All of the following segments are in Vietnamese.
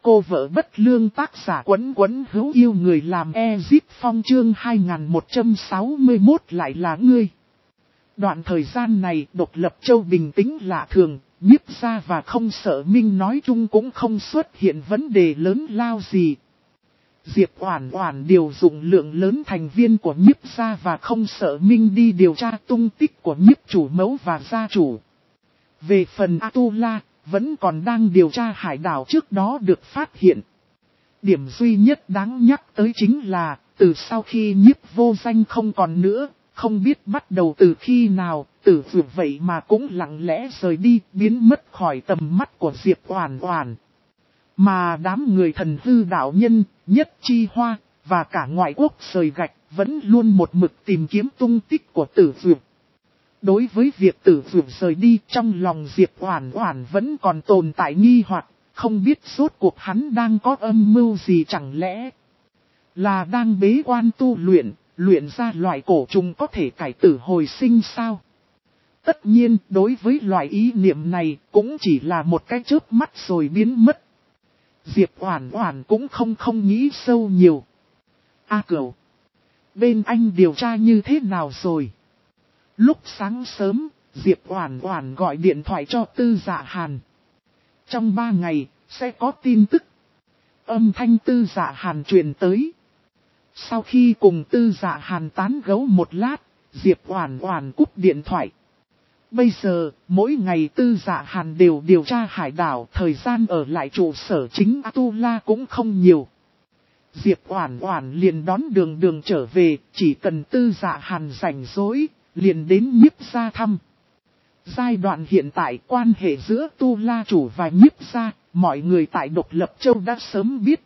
cô vợ bất lương, tác giả Quấn Quấn hữu yêu người làm Ezip Phong, chương 2161 lại là ngươi. Đoạn thời gian này độc lập châu bình tĩnh lạ thường, Nhiếp gia và Không Sợ Minh nói chung cũng không xuất hiện vấn đề lớn lao gì. Diệp Oản Oản điều dụng lượng lớn thành viên của Nhiếp gia và Không Sợ Minh đi điều tra tung tích của Nhiếp chủ mẫu và gia chủ. Về phần Atula, vẫn còn đang điều tra hải đảo trước đó được phát hiện. Điểm duy nhất đáng nhắc tới chính là, từ sau khi Nhiếp vô danh không còn nữa, không biết bắt đầu từ khi nào, Tử Dược vậy mà cũng lặng lẽ rời đi, biến mất khỏi tầm mắt của Diệp Oản Oản. Mà đám người Thần Hư đạo nhân, Nhất Chi Hoa, và cả ngoại quốc rời gạch, vẫn luôn một mực tìm kiếm tung tích của Tử Dược. Đối với việc Tử Dược rời đi, trong lòng Diệp Oản Oản vẫn còn tồn tại nghi hoặc, không biết rốt cuộc hắn đang có âm mưu gì, chẳng lẽ là đang bế quan tu luyện, luyện ra loại cổ trùng có thể cải tử hồi sinh sao? Tất nhiên, đối với loại ý niệm này, cũng chỉ là một cái chớp mắt rồi biến mất. Diệp Oản Oản cũng không nghĩ sâu nhiều. A Cửu, bên anh điều tra như thế nào rồi? Lúc sáng sớm, Diệp Oản Oản gọi điện thoại cho Tư Dạ Hàn. Trong 3 ngày, sẽ có tin tức. Âm thanh Tư Dạ Hàn truyền tới. Sau khi cùng Tư Dạ Hàn tán gẫu một lát, Diệp Oản Oản cúp điện thoại. Bây giờ, mỗi ngày Tư Dạ Hàn đều điều tra hải đảo, thời gian ở lại trụ sở chính Atula cũng không nhiều. Diệp Oản Oản liền đón đường trở về, chỉ cần Tư Dạ Hàn rảnh rỗi, liền đến Nhiếp gia thăm. Giai đoạn hiện tại, quan hệ giữa Tu La chủ và Nhiếp gia, mọi người tại Độc Lập Châu đã sớm biết.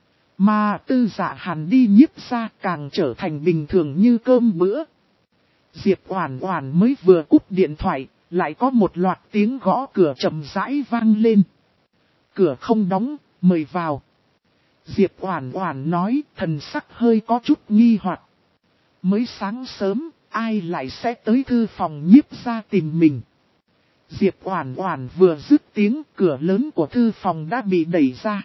Mà Tư Dạ Hàn đi Nhiếp gia càng trở thành bình thường như cơm bữa. Diệp Oản Oản mới vừa cúp điện thoại, lại có một loạt tiếng gõ cửa chậm rãi vang lên. Cửa không đóng, mời vào. Diệp Oản Oản nói, thần sắc hơi có chút nghi hoặc. Mới sáng sớm, ai lại sẽ tới thư phòng Nhiếp gia tìm mình? Diệp Oản Oản vừa dứt tiếng, cửa lớn của thư phòng đã bị đẩy ra.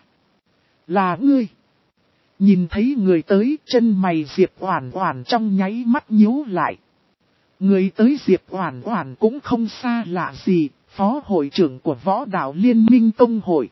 Là ngươi? Nhìn thấy người tới, chân mày Diệp Oản Oản trong nháy mắt nhíu lại. Người tới Diệp Oản Oản cũng không xa lạ gì, phó hội trưởng của Võ Đạo Liên Minh Tông hội.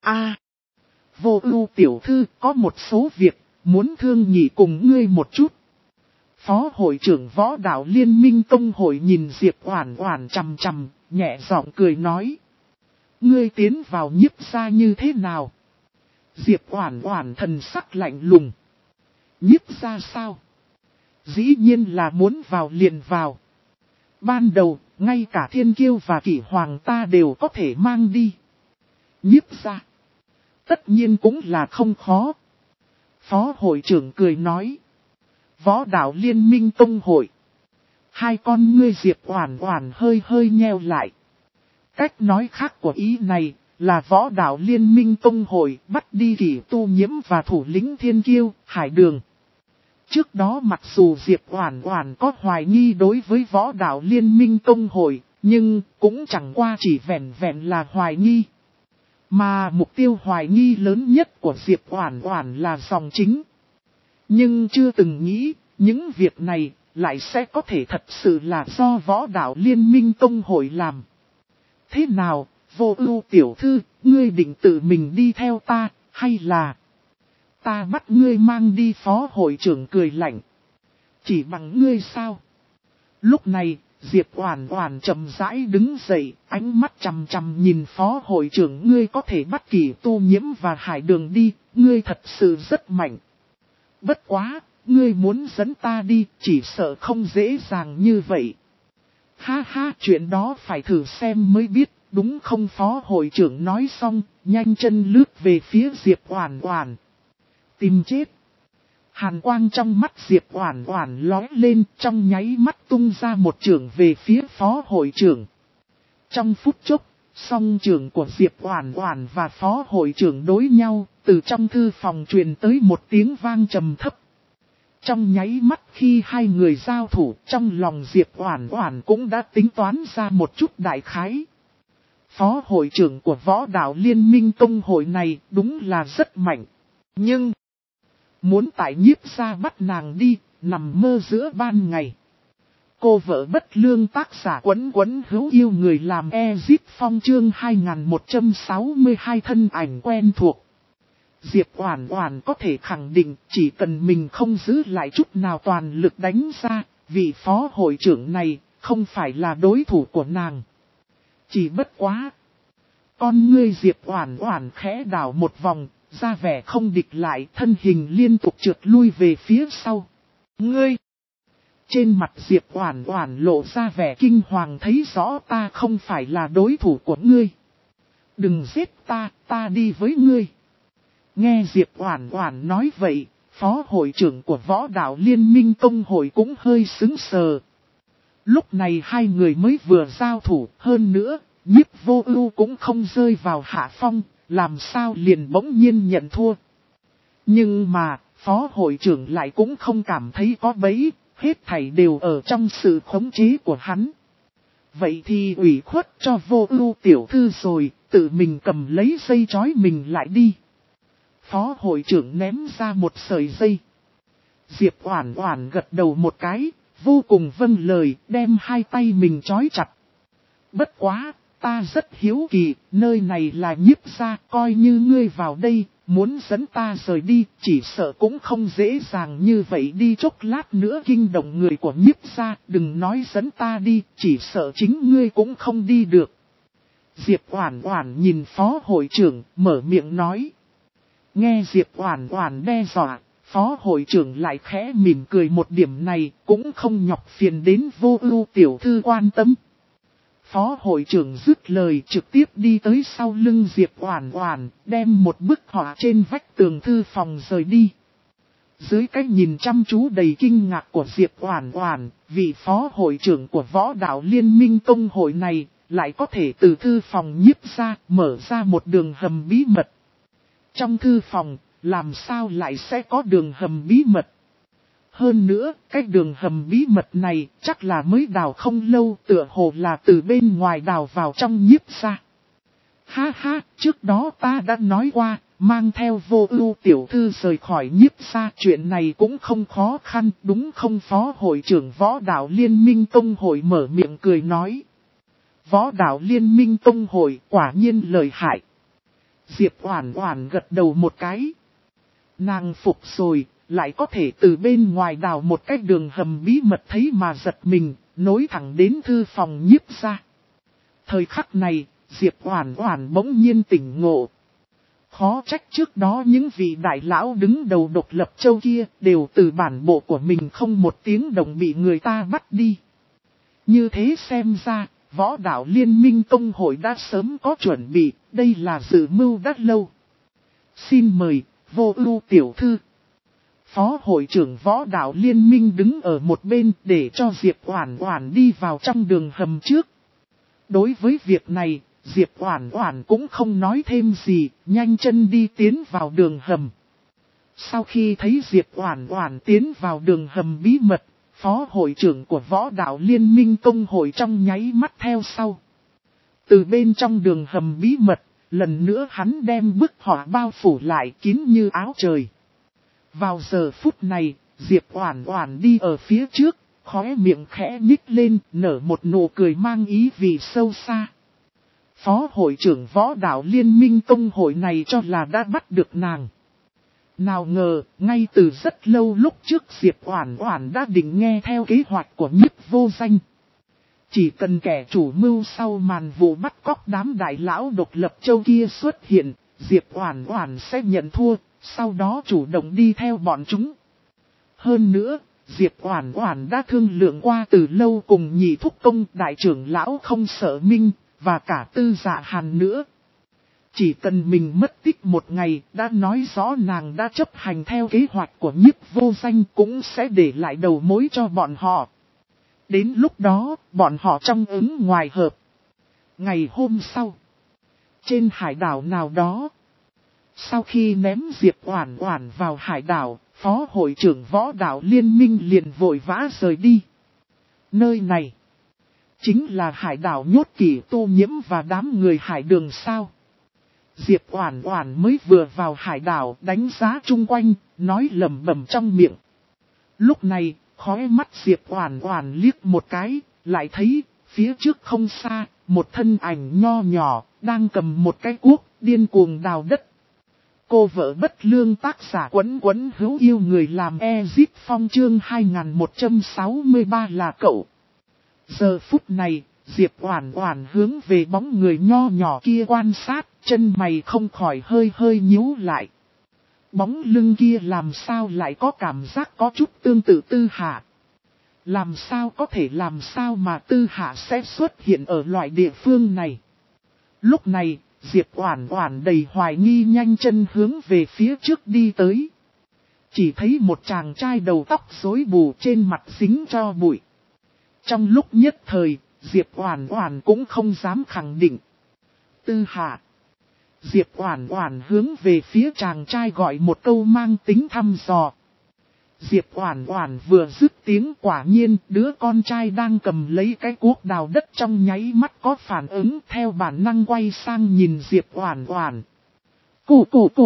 Vô Ưu tiểu thư, có một số việc muốn thương nghị cùng ngươi một chút. Phó hội trưởng Võ Đạo Liên Minh Tông hội nhìn Diệp Oản Oản chằm chằm, nhẹ giọng cười nói: "Ngươi tiến vào Nhiếp gia như thế nào?" Diệp Oản Oản thần sắc lạnh lùng: "Nhiếp gia sao? Dĩ nhiên là muốn vào liền vào. Ban đầu, ngay cả Thiên Kiêu và Kỷ Hoàng ta đều có thể mang đi. Nhiếp gia, tất nhiên cũng là không khó." Phó hội trưởng cười nói: "Võ Đạo Liên Minh Tông hội." Hai con ngươi Diệp Oản Oản hơi nheo lại. Cách nói khác của ý này là Võ Đạo Liên Minh Tông hội bắt đi Kỷ Tu Nhiễm và thủ lĩnh Thiên Kiêu, Hải Đường. Trước đó mặc dù Diệp Oản Oản có hoài nghi đối với Võ Đạo Liên Minh Tông hội, nhưng cũng chẳng qua chỉ vẹn là hoài nghi. Mà mục tiêu hoài nghi lớn nhất của Diệp Oản Oản là dòng chính. Nhưng chưa từng nghĩ, những việc này lại sẽ có thể thật sự là do Võ Đạo Liên Minh Tông hội làm. Thế nào, Vô Ưu tiểu thư, ngươi định tự mình đi theo ta, hay là ta bắt ngươi mang đi? Phó hội trưởng cười lạnh. Chỉ bằng ngươi sao? Lúc này, Diệp Oản Oản chậm rãi đứng dậy, ánh mắt chằm nhìn phó hội trưởng. Ngươi có thể bắt Kỷ Tu Nhiễm và Hải Đường đi, ngươi thật sự rất mạnh. Bất quá, ngươi muốn dẫn ta đi, chỉ sợ không dễ dàng như vậy. Ha ha, chuyện đó phải thử xem mới biết, đúng không? Phó hội trưởng nói xong, nhanh chân lướt về phía Diệp Oản Oản. Tìm chết. Hàn quang trong mắt Diệp Oản Oản lóe lên, trong nháy mắt tung ra một chưởng về phía phó hội trưởng. Trong phút chốc, song chưởng của Diệp Oản Oản và phó hội trưởng đối nhau, từ trong thư phòng truyền tới một tiếng vang trầm thấp. Trong nháy mắt khi hai người giao thủ, trong lòng Diệp Oản Oản cũng đã tính toán ra một chút đại khái. Phó hội trưởng của võ đạo liên minh tông hội này đúng là rất mạnh. Nhưng, muốn tại Nhiếp gia bắt nàng đi, nằm mơ giữa ban ngày. Cô vợ bất lương tác giả quấn quấn hữu yêu người làm Ezip Phong chương 2162 thân ảnh quen thuộc. Diệp Oản Oản có thể khẳng định chỉ cần mình không giữ lại chút nào toàn lực đánh ra, vị phó hội trưởng này không phải là đối thủ của nàng. Chỉ bất quá. Con ngươi Diệp Oản Oản khẽ đảo một vòng, ra vẻ không địch lại, thân hình liên tục trượt lui về phía sau. Ngươi! Trên mặt Diệp Oản Oản lộ ra vẻ kinh hoàng, thấy rõ ta không phải là đối thủ của ngươi. Đừng giết ta, ta đi với ngươi. Nghe Diệp Oản Oản nói vậy, phó hội trưởng của võ đạo liên minh tông hội cũng hơi sững sờ. Lúc này hai người mới vừa giao thủ, hơn nữa, Nhiếp Vô Ưu cũng không rơi vào hạ phong, làm sao liền bỗng nhiên nhận thua. Nhưng mà, phó hội trưởng lại cũng không cảm thấy có bẫy, hết thảy đều ở trong sự khống chế của hắn. Vậy thì ủy khuất cho Vô Ưu tiểu thư rồi, tự mình cầm lấy dây trói mình lại đi. Phó hội trưởng ném ra một sợi dây. Diệp Oản Oản gật đầu một cái, vô cùng vâng lời, đem hai tay mình trói chặt. Bất quá, ta rất hiếu kỳ, nơi này là Nhiếp gia, coi như ngươi vào đây, muốn dẫn ta rời đi, chỉ sợ cũng không dễ dàng như vậy đi, chốc lát nữa kinh động người của Nhiếp gia, đừng nói dẫn ta đi, chỉ sợ chính ngươi cũng không đi được. Diệp Oản Oản nhìn phó hội trưởng, mở miệng nói. Nghe Diệp Oản Oản đe dọa, phó hội trưởng lại khẽ mỉm cười, một điểm này cũng không nhọc phiền đến Vô Ưu tiểu thư quan tâm. Phó hội trưởng dứt lời trực tiếp đi tới sau lưng Diệp Oản Oản, đem một bức họa trên vách tường thư phòng rời đi. Dưới cái nhìn chăm chú đầy kinh ngạc của Diệp Oản Oản, vị phó hội trưởng của võ đạo liên minh tông hội này lại có thể từ thư phòng Nhiếp gia mở ra một đường hầm bí mật. Trong thư phòng, làm sao lại sẽ có đường hầm bí mật? Hơn nữa, cái đường hầm bí mật này chắc là mới đào không lâu, tựa hồ là từ bên ngoài đào vào trong Nhiếp gia. Ha ha, trước đó ta đã nói qua, mang theo Vô Ưu tiểu thư rời khỏi Nhiếp gia, chuyện này cũng không khó khăn, đúng không? Phó hội trưởng võ đạo liên minh tông hội mở miệng cười nói. Võ đạo liên minh tông hội quả nhiên lợi hại. Diệp Oản Oản gật đầu một cái. Nàng phục rồi, lại có thể từ bên ngoài đào một cái đường hầm bí mật, thấy mà giật mình, nối thẳng đến thư phòng Nhiếp gia. Thời khắc này, Diệp Oản Oản bỗng nhiên tỉnh ngộ. Khó trách trước đó những vị đại lão đứng đầu Độc Lập Châu kia đều từ bản bộ của mình không một tiếng động bị người ta bắt đi. Như thế xem ra, võ đạo liên minh tông hội đã sớm có chuẩn bị, đây là dự mưu đã lâu. Xin mời, Vô Ưu tiểu thư. Phó hội trưởng võ đạo liên minh đứng ở một bên để cho Diệp Oản Oản đi vào trong đường hầm trước. Đối với việc này, Diệp Oản Oản cũng không nói thêm gì, nhanh chân đi tiến vào đường hầm. Sau khi thấy Diệp Oản Oản tiến vào đường hầm bí mật, phó hội trưởng của võ đạo liên minh tông hội trong nháy mắt theo sau. Từ bên trong đường hầm bí mật, lần nữa hắn đem bức họa bao phủ lại kín như áo trời. Vào giờ phút này, Diệp Oản Oản đi ở phía trước, khóe miệng khẽ nhích lên, nở một nụ cười mang ý vị sâu xa. Phó hội trưởng võ đạo liên minh tông hội này cho là đã bắt được nàng. Nào ngờ, ngay từ rất lâu lúc trước Diệp Oản Oản đã định nghe theo kế hoạch của Nhiếp Vô Danh. Chỉ cần kẻ chủ mưu sau màn vụ bắt cóc đám đại lão Độc Lập Châu kia xuất hiện, Diệp Oản Oản sẽ nhận thua, sau đó chủ động đi theo bọn chúng. Hơn nữa, Diệp Oản Oản đã thương lượng qua từ lâu cùng Nhị Thúc Công đại trưởng lão Không Sợ Minh, và cả Tư Dạ Hàn nữa. Chỉ cần mình mất tích một ngày, đã nói rõ nàng đã chấp hành theo kế hoạch của Nhiếp Vô Danh, cũng sẽ để lại đầu mối cho bọn họ. Đến lúc đó, bọn họ trong ứng ngoài hợp. Ngày hôm sau, trên hải đảo nào đó, sau khi ném Diệp Oản Oản vào hải đảo, phó hội trưởng võ đạo liên minh liền vội vã rời đi. Nơi này, Chính là hải đảo nhốt Kỷ Tu Nhiễm và đám người hải đường sao. Diệp Oản Oản mới vừa vào hải đảo đánh giá chung quanh, nói lẩm bẩm trong miệng. Lúc này, khóe mắt Diệp Oản Oản liếc một cái, lại thấy, phía trước không xa, một thân ảnh nho nhỏ, đang cầm một cái cuốc, điên cuồng đào đất. Cô vợ bất lương tác giả Quấn Quấn hữu yêu người làm Ezip Phong chương 2163 là cậu. Giờ phút này, Diệp Oản Oản hướng về bóng người nho nhỏ kia quan sát, chân mày không khỏi hơi hơi nhíu lại. Bóng lưng kia làm sao lại có cảm giác có chút tương tự Tư Hạ. Làm sao có thể làm sao mà Tư Hạ sẽ xuất hiện ở loại địa phương này. Lúc này, Diệp Oản Oản đầy hoài nghi nhanh chân hướng về phía trước đi tới. Chỉ thấy một chàng trai đầu tóc rối bù trên mặt dính cho bụi. Trong lúc nhất thời, Diệp Oản Oản cũng không dám khẳng định. Tư Hạ. Diệp Oản Oản hướng về phía chàng trai gọi một câu mang tính thăm dò. Diệp Oản Oản vừa dứt tiếng quả nhiên đứa con trai đang cầm lấy cái cuốc đào đất trong nháy mắt có phản ứng theo bản năng quay sang nhìn Diệp Oản Oản. Cụ.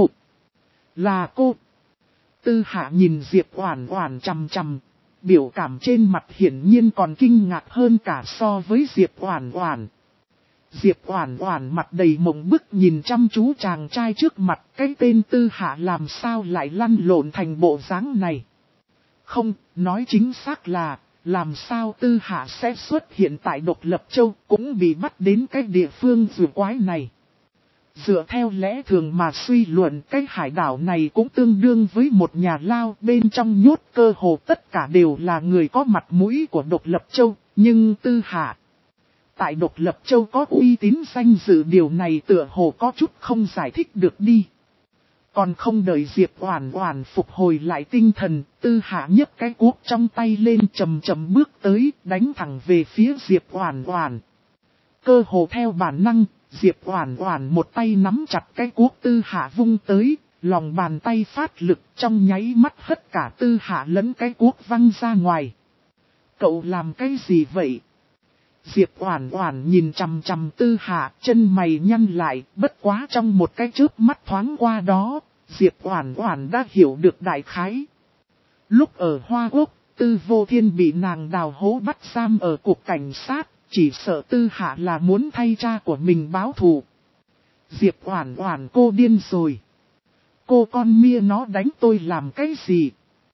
Là cô. Tư Hạ nhìn Diệp Oản Oản chằm chằm, biểu cảm trên mặt hiển nhiên còn kinh ngạc hơn cả so với Diệp Oản Oản. Diệp Oản Oản mặt đầy mộng bức nhìn chăm chú chàng trai trước mặt, cái tên Tư Hạ làm sao lại lăn lộn thành bộ dáng này. Không, nói chính xác là, làm sao Tư Hạ sẽ xuất hiện tại Độc Lập Châu cũng bị bắt đến cái địa phương rùa quái này. Dựa theo lẽ thường mà suy luận cái hải đảo này cũng tương đương với một nhà lao bên trong nhốt cơ hồ tất cả đều là người có mặt mũi của Độc Lập Châu, nhưng Tư Hạ. Tại Độc Lập Châu có uy tín danh dự điều này tựa hồ có chút không giải thích được đi. Còn không đợi Diệp Oản Oản phục hồi lại tinh thần, Tư Hạ nhấc cái cuốc trong tay lên chậm chậm bước tới, đánh thẳng về phía Diệp Oản Oản. Cơ hồ theo bản năng, Diệp Oản Oản một tay nắm chặt cái cuốc Tư Hạ vung tới, lòng bàn tay phát lực trong nháy mắt hất cả Tư Hạ lẫn cái cuốc văng ra ngoài. Cậu làm cái gì vậy? Diệp Oản Oản nhìn chằm chằm Tư Hạ, chân mày nhăn lại, bất quá trong một cái chớp mắt thoáng qua đó, Diệp Oản Oản đã hiểu được đại khái. Lúc ở Hoa Quốc, Tư Vô Thiên bị nàng đào hố bắt giam ở cục cảnh sát, chỉ sợ Tư Hạ là muốn thay cha của mình báo thù. Diệp Oản Oản cô điên rồi. Cô con mia nó đánh tôi làm cái gì?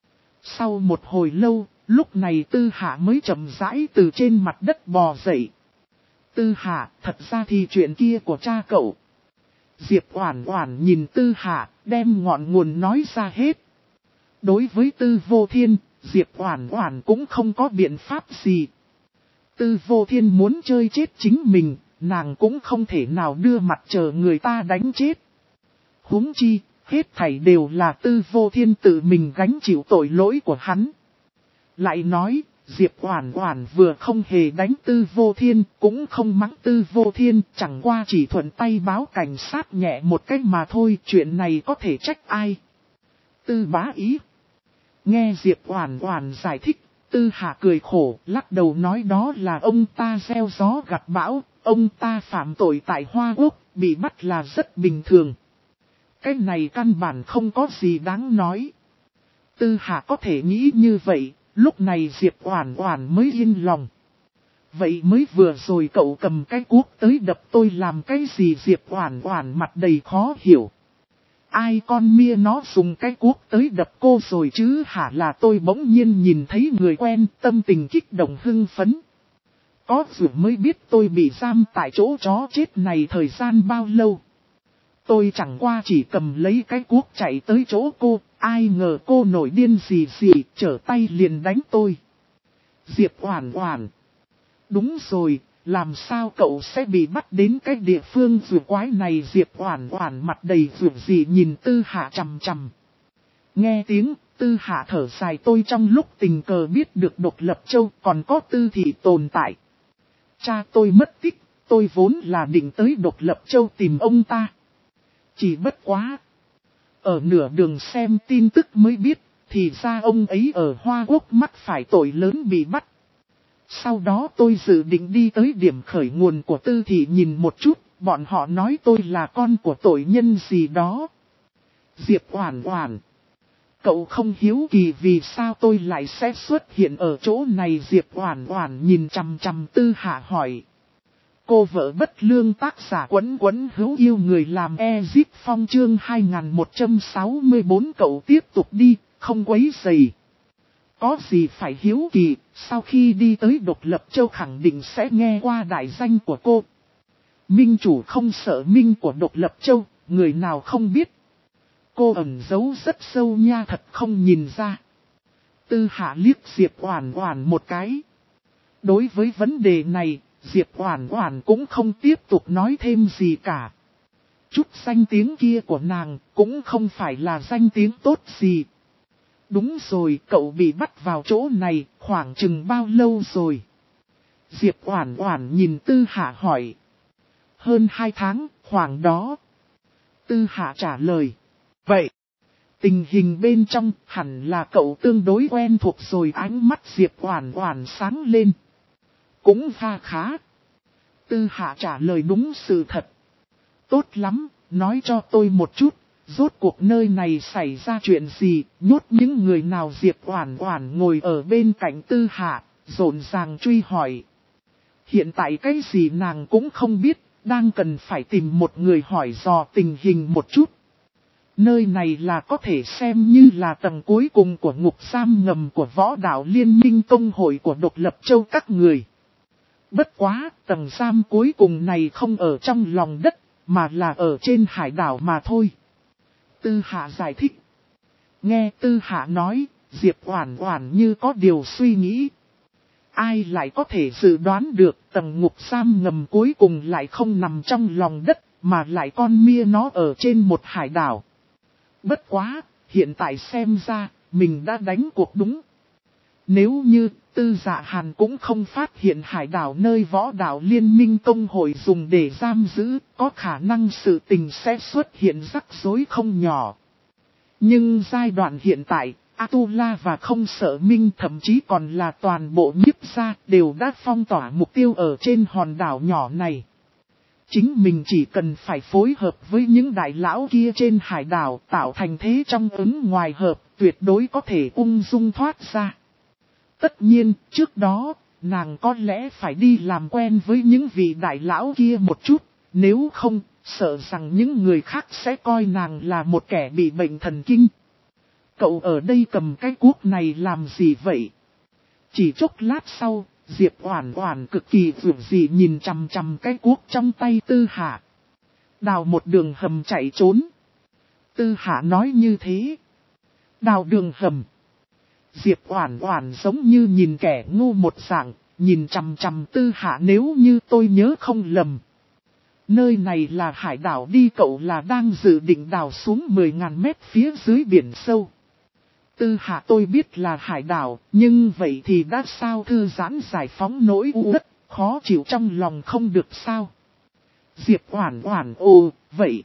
Sau một hồi lâu, lúc này Tư Hạ mới chậm rãi từ trên mặt đất bò dậy. Tư Hạ, thật ra thì chuyện kia của cha cậu. Diệp Oản Oản nhìn Tư Hạ, đem ngọn nguồn nói ra hết. Đối với Tư Vô Thiên, Diệp Oản Oản cũng không có biện pháp gì. Tư Vô Thiên muốn chơi chết chính mình, nàng cũng không thể nào đưa mặt chờ người ta đánh chết. Huống chi, hết thảy đều là Tư Vô Thiên tự mình gánh chịu tội lỗi của hắn. Lại nói, Diệp Oản Oản vừa không hề đánh Tư Vô Thiên, cũng không mắng Tư Vô Thiên, chẳng qua chỉ thuận tay báo cảnh sát nhẹ một cách mà thôi, chuyện này có thể trách ai. Tư Bá Ý. Nghe Diệp Oản Oản giải thích, Tư Hạ cười khổ, lắc đầu nói đó là ông ta gieo gió gặt bão, ông ta phạm tội tại Hoa Quốc, bị bắt là rất bình thường. Cái này căn bản không có gì đáng nói. Tư Hạ có thể nghĩ như vậy. Lúc này Diệp Oản Oản mới yên lòng. Vậy mới vừa rồi cậu cầm cái cuốc tới đập tôi làm cái gì? Diệp Oản Oản mặt đầy khó hiểu. Ai con mia nó dùng cái cuốc tới đập cô rồi chứ hả? Là tôi bỗng nhiên nhìn thấy người quen, tâm tình kích động hưng phấn. Có vừa mới biết tôi bị giam tại chỗ chó chết này thời gian bao lâu. Tôi chẳng qua chỉ cầm lấy cái cuốc chạy tới chỗ cô, ai ngờ cô nổi điên gì, trở tay liền đánh tôi. Diệp Oản Oản. Đúng rồi, làm sao cậu sẽ bị bắt đến cái địa phương rùa quái này? Diệp Oản Oản mặt đầy rủi gì nhìn Tư Hạ chằm chằm. Nghe tiếng, Tư Hạ thở dài tôi trong lúc tình cờ biết được Độc Lập Châu còn có Tư thị tồn tại. Cha tôi mất tích, tôi vốn là định tới Độc Lập Châu tìm ông ta. Chỉ bất quá. Ở nửa đường xem tin tức mới biết, thì ra ông ấy ở Hoa Quốc mắc phải tội lớn bị bắt. Sau đó tôi dự định đi tới điểm khởi nguồn của Tư thị nhìn một chút, bọn họ nói tôi là con của tội nhân gì đó. Diệp Oản Oản, cậu không hiếu kỳ vì sao tôi lại sẽ xuất hiện ở chỗ này? Diệp Oản Oản nhìn chằm chằm Tư Hạ hỏi. Cô vợ bất lương, tác giả Quấn Quấn Hữu Yêu, người làm Ezip Phong, chương 2164. Cậu tiếp tục đi, không quấy rầy. Có gì phải hiếu kỳ, sau khi đi tới Độc Lập Châu khẳng định sẽ nghe qua đại danh của cô. Minh chủ không sợ minh của Độc Lập Châu, người nào không biết. Cô ẩn giấu rất sâu nha, thật không nhìn ra. Tư Hạ liếc Diệp Oản Oản một cái. Đối với vấn đề này, Diệp Oản Oản cũng không tiếp tục nói thêm gì cả. Chút danh tiếng kia của nàng cũng không phải là danh tiếng tốt gì. Đúng rồi, cậu bị bắt vào chỗ này khoảng chừng bao lâu rồi? Diệp Oản Oản nhìn Tư Hạ hỏi. Hơn 2 tháng, khoảng đó. Tư Hạ trả lời. Vậy, tình hình bên trong hẳn là cậu tương đối quen thuộc rồi. Ánh mắt Diệp Oản Oản sáng lên. Cũng khá. Tư Hạ trả lời đúng sự thật. Tốt lắm, nói cho tôi một chút, rốt cuộc nơi này xảy ra chuyện gì, nhốt những người nào? Diệp Oản Oản ngồi ở bên cạnh Tư Hạ, rộn ràng truy hỏi. Hiện tại cái gì nàng cũng không biết, đang cần phải tìm một người hỏi dò tình hình một chút. Nơi này là có thể xem như là tầng cuối cùng của ngục giam ngầm của Võ Đạo Liên minh Tông hội của Độc Lập Châu các người. Bất quá, tầng giam cuối cùng này không ở trong lòng đất, mà là ở trên hải đảo mà thôi. Tư Hạ giải thích. Nghe Tư Hạ nói, Diệp Oản Oản như có điều suy nghĩ. Ai lại có thể dự đoán được tầng ngục giam ngầm cuối cùng lại không nằm trong lòng đất, mà lại con mia nó ở trên một hải đảo. Bất quá, hiện tại xem ra, mình đã đánh cuộc đúng. Nếu như Tư Dạ Hàn cũng không phát hiện hải đảo nơi Võ Đạo Liên minh Tông hội dùng để giam giữ, có khả năng sự tình sẽ xuất hiện rắc rối không nhỏ. Nhưng giai đoạn hiện tại, Atula và Không Sợ Minh, thậm chí còn là toàn bộ Nhiếp gia đều đã phong tỏa mục tiêu ở trên hòn đảo nhỏ này. Chính mình chỉ cần phải phối hợp với những đại lão kia trên hải đảo, tạo thành thế trong ứng ngoài hợp, tuyệt đối có thể ung dung thoát ra. Tất nhiên, trước đó, nàng có lẽ phải đi làm quen với những vị đại lão kia một chút, nếu không, sợ rằng những người khác sẽ coi nàng là một kẻ bị bệnh thần kinh. Cậu ở đây cầm cái cuốc này làm gì vậy? Chỉ chốc lát sau, Diệp Oản Oản cực kỳ dữ dị nhìn chằm chằm cái cuốc trong tay Tư Hạ. Đào một đường hầm chạy trốn. Tư Hạ nói như thế. Đào đường hầm. Diệp Oản Oản giống như nhìn kẻ ngu một dạng, nhìn chằm chằm Tư Hạ. Nếu như tôi nhớ không lầm, nơi này là hải đảo đi, cậu là đang dự định đào xuống 10.000 mét phía dưới biển sâu. Tư Hạ, tôi biết là hải đảo, nhưng vậy thì đã sao? Thư giãn giải phóng nỗi u uất, khó chịu trong lòng không được sao? Diệp Oản Oản, ồ, vậy.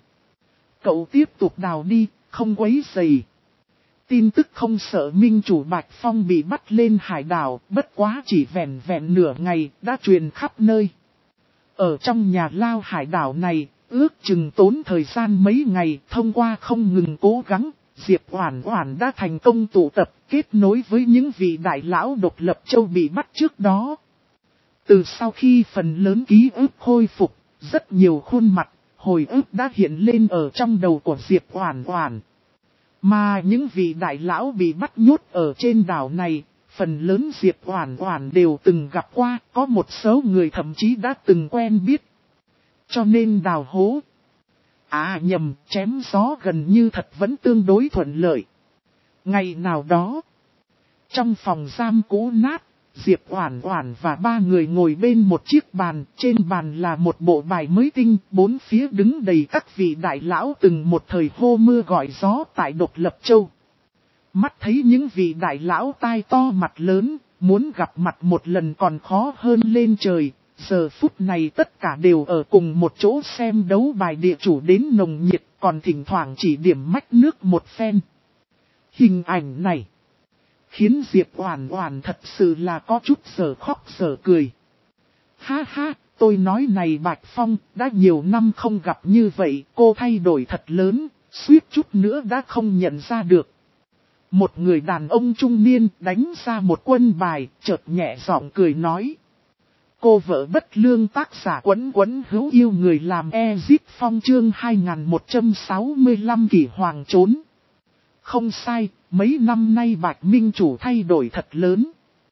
Cậu tiếp tục đào đi, không quấy rầy. Tin tức Không Sợ Minh chủ Bạch Phong bị bắt lên hải đảo, bất quá chỉ vẻn vẹn nửa ngày, đã truyền khắp nơi. Ở trong nhà lao hải đảo này, ước chừng tốn thời gian mấy ngày, thông qua không ngừng cố gắng, Diệp Oản Oản đã thành công tụ tập, kết nối với những vị đại lão Độc Lập Châu bị bắt trước đó. Từ sau khi phần lớn ký ức khôi phục, rất nhiều khuôn mặt, hồi ức đã hiện lên ở trong đầu của Diệp Oản Oản. Mà những vị đại lão bị bắt nhốt ở trên đảo này, phần lớn Diệp Oản Oản đều từng gặp qua, có một số người thậm chí đã từng quen biết. Cho nên đào hố. Nhầm, chém gió gần như thật vẫn tương đối thuận lợi. Ngày nào đó, trong phòng giam cũ nát, Diệp Oản Oản và 3 người ngồi bên một chiếc bàn, trên bàn là một bộ bài mới tinh, bốn phía đứng đầy các vị đại lão từng một thời hô mưa gọi gió tại Độc Lập Châu. Mắt thấy những vị đại lão tai to mặt lớn, muốn gặp mặt một lần còn khó hơn lên trời. Giờ phút này tất cả đều ở cùng một chỗ xem đấu bài, địa chủ đến nồng nhiệt, còn thỉnh thoảng chỉ điểm mách nước một phen. Hình ảnh này khiến Diệp Oản Oản thật sự là có chút giờ khóc giờ cười. Ha ha, tôi nói này Bạch Phong, đã nhiều năm không gặp như vậy, cô thay đổi thật lớn, suýt chút nữa đã không nhận ra được. Một người đàn ông trung niên đánh ra một quân bài, chợt nhẹ giọng cười nói. Cô vợ bất lương tác giả Quấn Quấn hữu yêu người làm Ezip Phong chương 2165 Kỷ Hoàng trốn. Không sai, mấy năm nay Bạch Minh Chủ thay đổi thật lớn.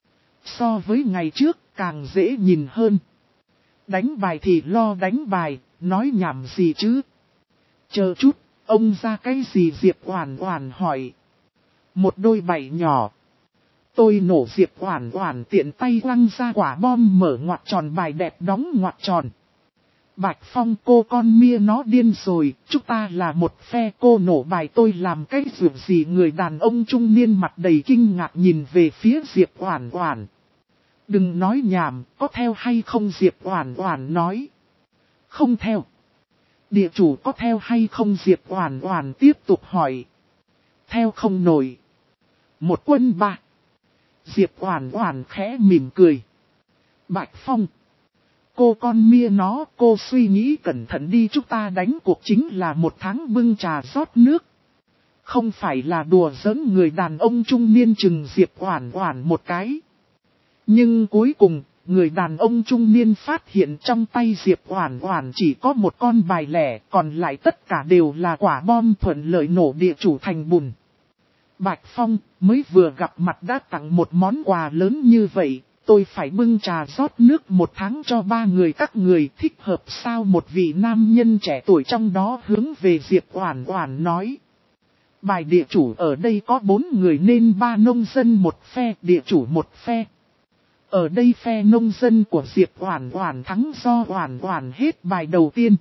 So với ngày trước, càng dễ nhìn hơn. Đánh bài thì lo đánh bài, nói nhảm gì chứ? Chờ chút, ông ra cái gì Diệp Oản Oản hỏi. Một đôi bảy nhỏ. Tôi nổ Diệp Oản Oản tiện tay quăng ra quả bom mở ngoặc tròn bài đẹp đóng ngoặc tròn. Bạch Phong cô con mia nó điên rồi, chúng ta là một phe cô nổ bài tôi làm cái việc gì người đàn ông trung niên mặt đầy kinh ngạc nhìn về phía Diệp Oản Oản. Đừng nói nhảm, có theo hay không Diệp Oản Oản nói. Không theo. Địa chủ có theo hay không Diệp Oản Oản tiếp tục hỏi. Theo không nổi. Một quân ba. Diệp Oản Oản khẽ mỉm cười. Bạch Phong. Cô con mia nó, cô suy nghĩ cẩn thận đi chúng ta đánh cuộc chính là một tháng bưng trà rót nước. Không phải là đùa giỡn người đàn ông trung niên chừng Diệp Oản Oản một cái. Nhưng cuối cùng, người đàn ông trung niên phát hiện trong tay Diệp Oản Oản chỉ có một con bài lẻ, còn lại tất cả đều là quả bom thuận lợi nổ địa chủ thành bùn. Bạch Phong, mới vừa gặp mặt đã tặng một món quà lớn như vậy, tôi phải bưng trà rót nước một tháng cho ba người các người thích hợp sao một vị nam nhân trẻ tuổi trong đó hướng về Diệp Oản Oản nói. Bài địa chủ ở đây có 4 người nên 3 nông dân một phe, địa chủ một phe. Ở đây phe nông dân của Diệp Oản Oản thắng do Oản Oản hết bài đầu tiên.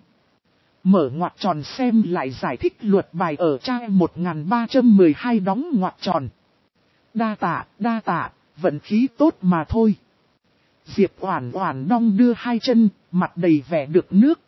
Mở ngoặc tròn xem lại giải thích luật bài ở trang 1312 đóng ngoặc tròn. Đa tạ, vận khí tốt mà thôi. Diệp Oản Oản đong đưa hai chân, mặt đầy vẻ được nước.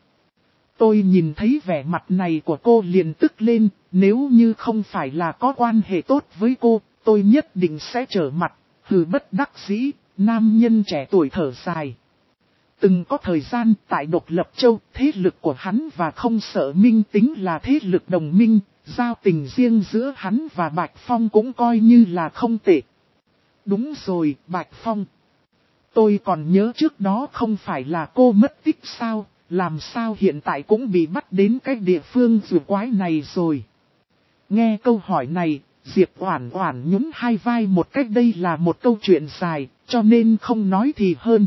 Tôi nhìn thấy vẻ mặt này của cô liền tức lên, nếu như không phải là có quan hệ tốt với cô, tôi nhất định sẽ trở mặt, hừ bất đắc dĩ, nam nhân trẻ tuổi thở dài. Từng có thời gian tại Độc Lập Châu, thế lực của hắn và Không Sợ Minh tính là thế lực đồng minh, giao tình riêng giữa hắn và Bạch Phong cũng coi như là không tệ. Đúng rồi, Bạch Phong. Tôi còn nhớ trước đó không phải là cô mất tích sao, làm sao hiện tại cũng bị bắt đến cái địa phương rùa quái này rồi. Nghe câu hỏi này, Diệp Oản Oản nhún hai vai một cách đây là một câu chuyện dài, cho nên không nói thì hơn.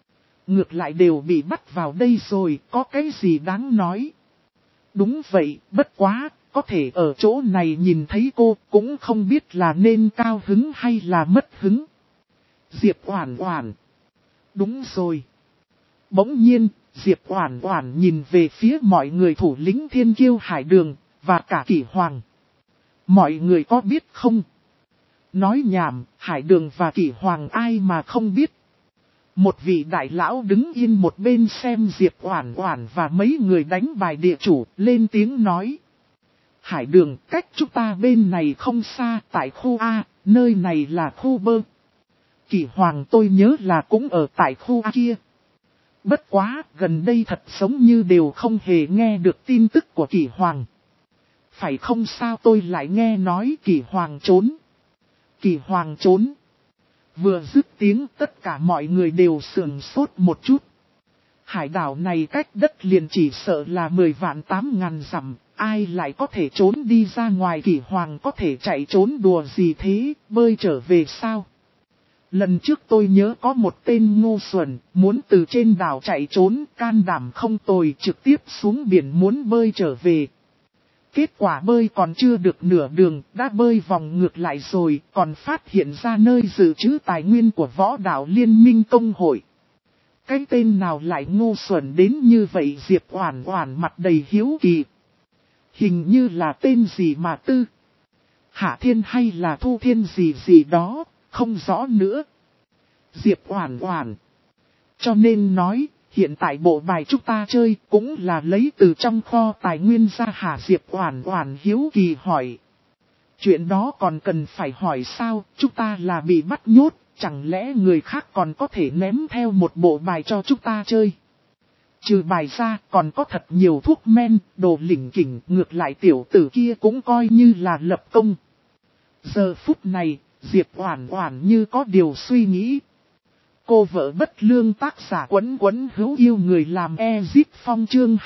Ngược lại đều bị bắt vào đây rồi, có cái gì đáng nói. Đúng vậy, bất quá, có thể ở chỗ này nhìn thấy cô, cũng không biết là nên cao hứng hay là mất hứng. Diệp Oản Oản. Đúng rồi. Bỗng nhiên, Diệp Oản Oản nhìn về phía mọi người thủ lĩnh Thiên Kiêu Hải Đường, và cả Kỷ Hoàng. Mọi người có biết không? Nói nhảm, Hải Đường và Kỷ Hoàng ai mà không biết. Một vị đại lão đứng yên một bên xem Diệp Oản Oản và mấy người đánh bài địa chủ, lên tiếng nói. Hải Đường cách chúng ta bên này không xa, tại khu A, nơi này là khu B. Kỷ Hoàng tôi nhớ là cũng ở tại khu A kia. Bất quá, gần đây thật giống như đều không hề nghe được tin tức của Kỷ Hoàng. Phải không sao tôi lại nghe nói Kỷ Hoàng trốn. Kỷ Hoàng trốn. Vừa dứt tiếng tất cả mọi người đều sườn sốt một chút. Hải đảo này cách đất liền chỉ sợ là 10 vạn 8 ngàn dặm, ai lại có thể trốn đi ra ngoài Kỷ Hoàng có thể chạy trốn đùa gì thế, bơi trở về sao? Lần trước tôi nhớ có một tên ngu xuẩn, muốn từ trên đảo chạy trốn, can đảm không tồi trực tiếp xuống biển muốn bơi trở về. Kết quả bơi còn chưa được nửa đường, đã bơi vòng ngược lại rồi, còn phát hiện ra nơi dự trữ tài nguyên của võ đạo liên minh công hội. Cái tên nào lại ngu xuẩn đến như vậy Diệp Oản Oản mặt đầy hiếu kỳ. Hình như là tên gì mà Tư Hạ Thiên hay là Thu Thiên gì đó, không rõ nữa. Diệp Oản Oản. Cho nên nói, hiện tại bộ bài chúng ta chơi cũng là lấy từ trong kho tài nguyên ra hả Diệp Oản Oản hiếu kỳ hỏi. Chuyện đó còn cần phải hỏi sao, chúng ta là bị bắt nhốt, chẳng lẽ người khác còn có thể ném theo một bộ bài cho chúng ta chơi. Trừ bài ra còn có thật nhiều thuốc men, đồ lỉnh kỉnh, ngược lại tiểu tử kia cũng coi như là lập công. Giờ phút này, Diệp Oản Oản như có điều suy nghĩ. Cô vợ bất lương tác giả Quấn Quấn hữu yêu người làm Ezip Phong chương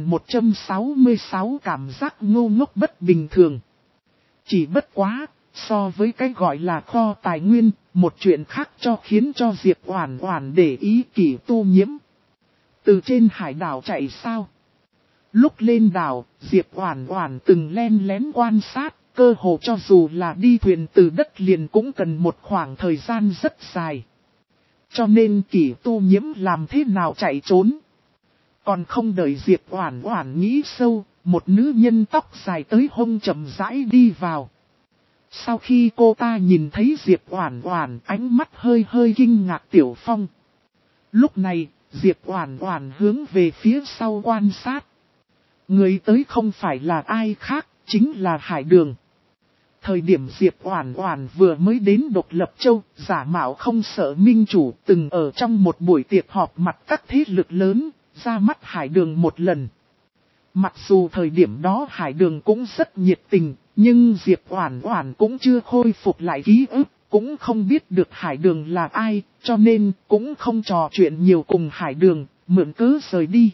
2166 cảm giác ngu ngốc bất bình thường. Chỉ bất quá, so với cái gọi là kho tài nguyên, một chuyện khác khiến cho Diệp Oản Oản để ý Kỷ Tu Nhiễm. Từ trên hải đảo chạy sao? Lúc lên đảo, Diệp Oản Oản từng len lén quan sát, cơ hồ cho dù là đi thuyền từ đất liền cũng cần một khoảng thời gian rất dài. Cho nên Kỷ Tu Nhiễm làm thế nào chạy trốn? Còn không đợi Diệp Oản Oản nghĩ sâu, một nữ nhân tóc dài tới hông chậm rãi đi vào. Sau khi cô ta nhìn thấy Diệp Oản Oản, ánh mắt hơi hơi kinh ngạc Tiểu Phong. Lúc này, Diệp Oản Oản hướng về phía sau quan sát. Người tới không phải là ai khác, chính là Hải Đường. Thời điểm Diệp Oản Oản vừa mới đến Độc Lập Châu, giả mạo không sợ minh chủ, từng ở trong một buổi tiệc họp mặt các thế lực lớn, ra mắt Hải Đường một lần. Mặc dù thời điểm đó Hải Đường cũng rất nhiệt tình, nhưng Diệp Oản Oản cũng chưa khôi phục lại ký ức, cũng không biết được Hải Đường là ai, cho nên cũng không trò chuyện nhiều cùng Hải Đường, mượn cớ rời đi.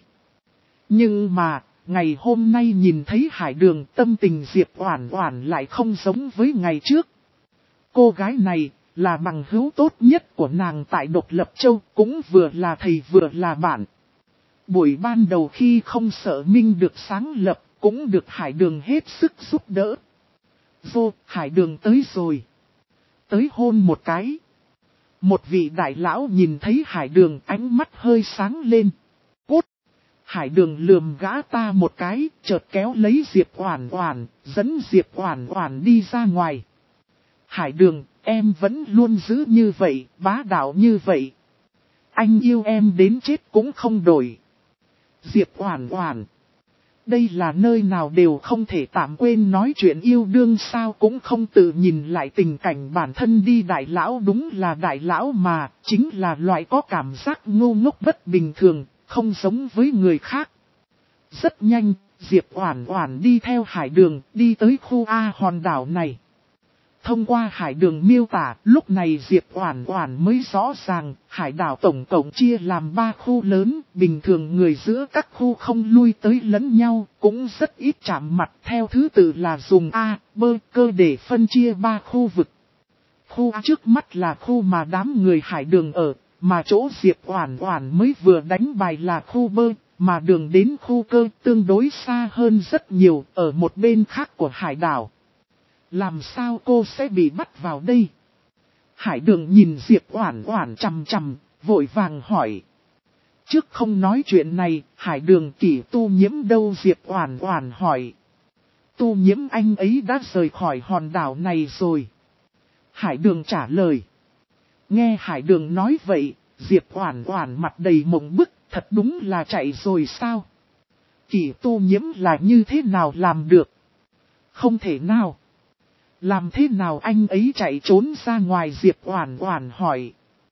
Nhưng mà, ngày hôm nay nhìn thấy Hải Đường, tâm tình Diệp Oản Oản lại không giống với ngày trước. Cô gái này là bằng hữu tốt nhất của nàng tại Độc Lập Châu, cũng vừa là thầy vừa là bạn. Buổi ban đầu khi không sợ minh được sáng lập, cũng được Hải Đường hết sức giúp đỡ. Vô, Hải Đường tới rồi. Tới hôn một cái. Một vị đại lão nhìn thấy Hải Đường, ánh mắt hơi sáng lên. Cút! Hải Đường lườm gã ta một cái, chợt kéo lấy Diệp Oản Oản, dẫn Diệp Oản Oản đi ra ngoài. Hải Đường, em vẫn luôn giữ như vậy, bá đạo như vậy. Anh yêu em đến chết cũng không đổi. Diệp Oản Oản. Đây là nơi nào đều không thể tạm quên nói chuyện yêu đương sao, cũng không tự nhìn lại tình cảnh bản thân đi. Đại lão đúng là đại lão mà, chính là loại có cảm giác ngu ngốc bất bình thường, không giống với người khác. Rất nhanh, Diệp Oản Oản đi theo Hải Đường, đi tới khu A hòn đảo này. Thông qua Hải Đường miêu tả, lúc này Diệp Oản Oản mới rõ ràng, hải đảo tổng cộng chia làm 3 khu lớn, bình thường người giữa các khu không lui tới lẫn nhau, cũng rất ít chạm mặt, theo thứ tự là dùng A, B, cơ để phân chia 3 khu vực. Khu A trước mắt là khu mà đám người Hải Đường ở, mà chỗ Diệp Oản Oản mới vừa đánh bài là khu B, mà đường đến khu cơ tương đối xa hơn rất nhiều, ở một bên khác của hải đảo. Làm sao cô sẽ bị bắt vào đây? Hải Đường nhìn Diệp Oản Oản chằm chằm, vội vàng hỏi. Trước không nói chuyện này, Hải Đường Kỷ Tu Nhiễm đâu? Diệp Oản Oản hỏi. Tu Nhiễm anh ấy đã rời khỏi hòn đảo này rồi. Hải Đường trả lời. Nghe Hải Đường nói vậy, Diệp Oản Oản mặt đầy mộng bức, thật đúng là chạy rồi sao? Kỷ Tu Nhiễm là như thế nào làm được? Không thể nào. Làm thế nào anh ấy chạy trốn ra ngoài? Diệp Oản Oản hỏi.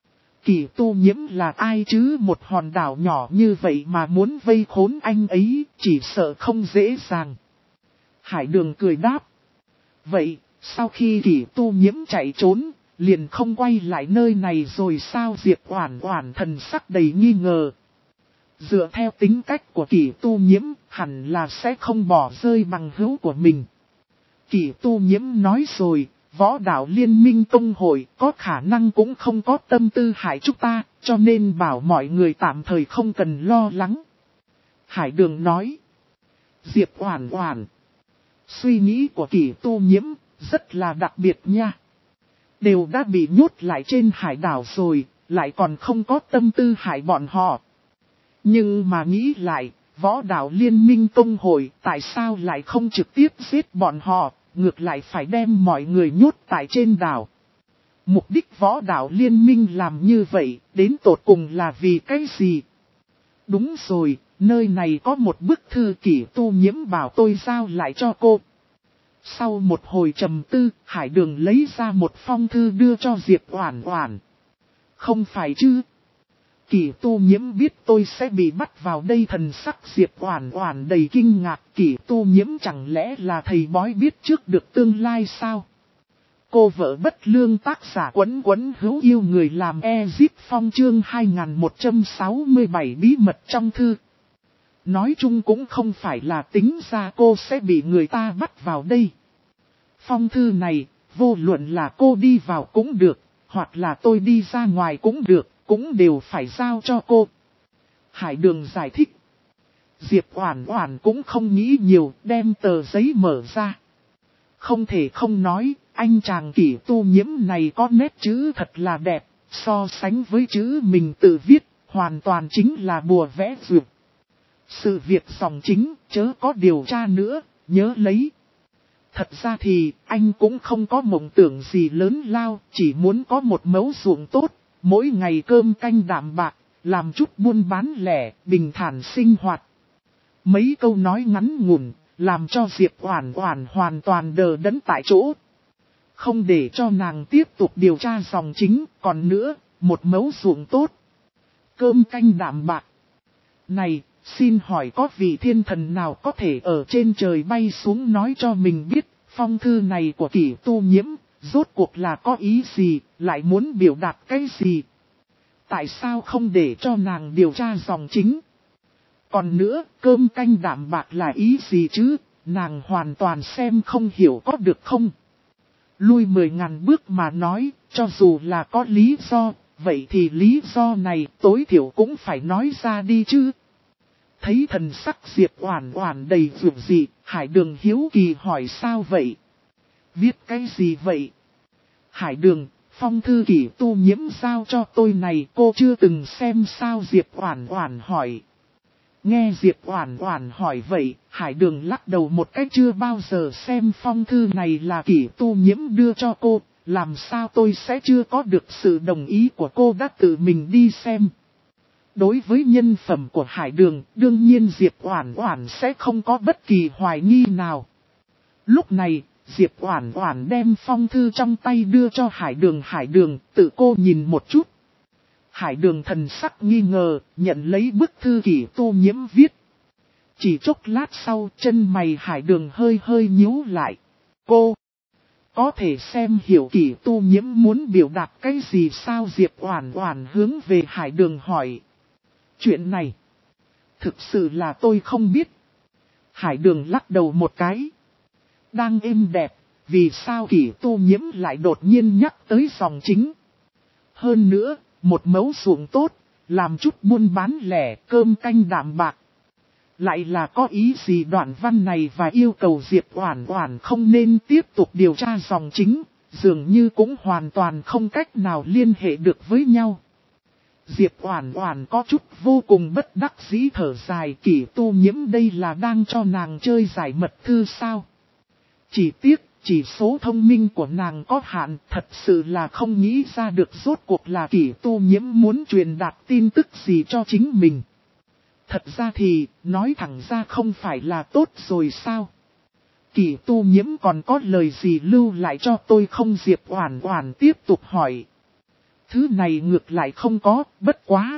Kỷ Tu Nhiễm là ai chứ? Một hòn đảo nhỏ như vậy mà muốn vây khốn anh ấy, chỉ sợ không dễ dàng. Hải Đường cười đáp. Vậy, sau khi Kỷ Tu Nhiễm chạy trốn, liền không quay lại nơi này rồi sao? Diệp Oản Oản thần sắc đầy nghi ngờ. Dựa theo tính cách của Kỷ Tu Nhiễm, hẳn là sẽ không bỏ rơi bằng hữu của mình. Kỷ Tu Nhiễm nói rồi, Võ Đạo Liên Minh Tông Hội có khả năng cũng không có tâm tư hại chúng ta, cho nên bảo mọi người tạm thời không cần lo lắng. Hải Đường nói. Diệp Oản Oản. Suy nghĩ của Kỷ Tu Nhiễm rất là đặc biệt nha. Đều đã bị nhốt lại trên hải đảo rồi, lại còn không có tâm tư hại bọn họ. Nhưng mà nghĩ lại, Võ Đạo Liên Minh Tông Hội tại sao lại không trực tiếp giết bọn họ, ngược lại phải đem mọi người nhốt tại trên đảo. Mục đích Võ Đạo Liên Minh làm như vậy, đến tột cùng là vì cái gì? Đúng rồi, nơi này có một bức thư Kỷ Tu Nhiễm bảo tôi giao lại cho cô. Sau một hồi trầm tư, Hải Đường lấy ra một phong thư đưa cho Diệp Oản Oản. Không phải chứ? Kỷ Tu Nhiễm biết tôi sẽ bị bắt vào đây, thần sắc Diệp Oản Oản đầy kinh ngạc. Kỷ Tu Nhiễm chẳng lẽ là thầy bói biết trước được tương lai sao? Cô vợ bất lương, tác giả Quấn Quấn Hữu Yêu, người làm Ezip Phong, chương 2167 bí mật trong thư. Nói chung cũng không phải là tính ra cô sẽ bị người ta bắt vào đây. Phong thư này, vô luận là cô đi vào cũng được, hoặc là tôi đi ra ngoài cũng được, cũng đều phải giao cho cô. Hải Đường giải thích. Diệp Oản Oản cũng không nghĩ nhiều, đem tờ giấy mở ra. Không thể không nói, anh chàng Kỷ Tu Nhiễm này có nét chữ thật là đẹp, so sánh với chữ mình tự viết, hoàn toàn chính là bùa vẽ duyệt. Sự việc dòng chính, chớ có điều tra nữa, nhớ lấy. Thật ra thì, anh cũng không có mộng tưởng gì lớn lao, chỉ muốn có một mẩu ruộng tốt, mỗi ngày cơm canh đạm bạc, làm chút buôn bán lẻ, bình thản sinh hoạt. Mấy câu nói ngắn ngủn, làm cho Diệp Oản Oản hoàn toàn đờ đẫn tại chỗ. Không để cho nàng tiếp tục điều tra dòng chính, còn nữa, một mẩu ruộng tốt. Cơm canh đạm bạc. Này, xin hỏi có vị thiên thần nào có thể ở trên trời bay xuống nói cho mình biết, phong thư này của Kỷ Tu Nhiễm, rốt cuộc là có ý gì, lại muốn biểu đạt cái gì? Tại sao không để cho nàng điều tra dòng chính? Còn nữa, cơm canh đạm bạc là ý gì chứ, nàng hoàn toàn xem không hiểu có được không? Lui 10.000 bước mà nói, cho dù là có lý do, vậy thì lý do này tối thiểu cũng phải nói ra đi chứ. Thấy thần sắc Diệp Oản Oản đầy dường dị, Hải Đường hiếu kỳ hỏi sao vậy? Viết cái gì vậy? Hải Đường, phong thư Kỷ Tu Nhiễm giao cho tôi này cô chưa từng xem sao, Diệp Oản Oản hỏi. Nghe Diệp Oản Oản hỏi vậy, Hải Đường lắc đầu một cách, chưa bao giờ xem phong thư này là Kỷ Tu Nhiễm đưa cho cô, làm sao tôi sẽ chưa có được sự đồng ý của cô đã tự mình đi xem. Đối với nhân phẩm của Hải Đường, đương nhiên Diệp Oản Oản sẽ không có bất kỳ hoài nghi nào. Lúc này, Diệp Oản Oản đem phong thư trong tay đưa cho Hải Đường, tự cô nhìn một chút. Hải Đường thần sắc nghi ngờ, nhận lấy bức thư Kỷ Tu Nhiễm viết. Chỉ chốc lát sau, chân mày Hải Đường hơi hơi nhíu lại. Cô có thể xem hiểu Kỷ Tu Nhiễm muốn biểu đạt cái gì sao? Diệp Oản Oản hướng về Hải Đường hỏi. Chuyện này, thực sự là tôi không biết. Hải Đường lắc đầu một cái. Đang êm đẹp, vì sao Kỷ Tu Nhiễm lại đột nhiên nhắc tới dòng chính? Hơn nữa, một mẩu ruộng tốt, làm chút buôn bán lẻ, cơm canh đạm bạc. Lại là có ý gì đoạn văn này, và yêu cầu Diệp Oản Oản không nên tiếp tục điều tra dòng chính, dường như cũng hoàn toàn không cách nào liên hệ được với nhau. Diệp Oản Oản có chút vô cùng bất đắc dĩ thở dài, Kỷ Tu Nhiễm đây là đang cho nàng chơi giải mật thư sao? Chỉ tiếc, chỉ số thông minh của nàng có hạn, thật sự là không nghĩ ra được rốt cuộc là Kỷ Tu Nhiễm muốn truyền đạt tin tức gì cho chính mình. Thật ra thì, nói thẳng ra không phải là tốt rồi sao? Kỷ Tu Nhiễm còn có lời gì lưu lại cho tôi không? Diệp Oản Oản tiếp tục hỏi. Thứ này ngược lại không có, bất quá.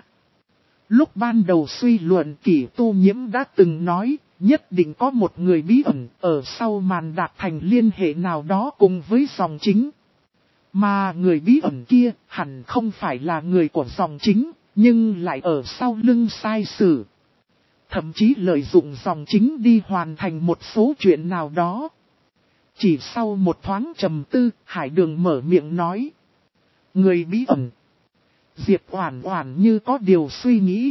Lúc ban đầu suy luận Kỷ Tu Nhiễm đã từng nói, nhất định có một người bí ẩn ở sau màn đạt thành liên hệ nào đó cùng với dòng chính. Mà người bí ẩn kia hẳn không phải là người của dòng chính, nhưng lại ở sau lưng sai sử. Thậm chí lợi dụng dòng chính đi hoàn thành một số chuyện nào đó. Chỉ sau một thoáng trầm tư, Hải Đường mở miệng nói. Người bí ẩn. Diệp Oản Oản như có điều suy nghĩ.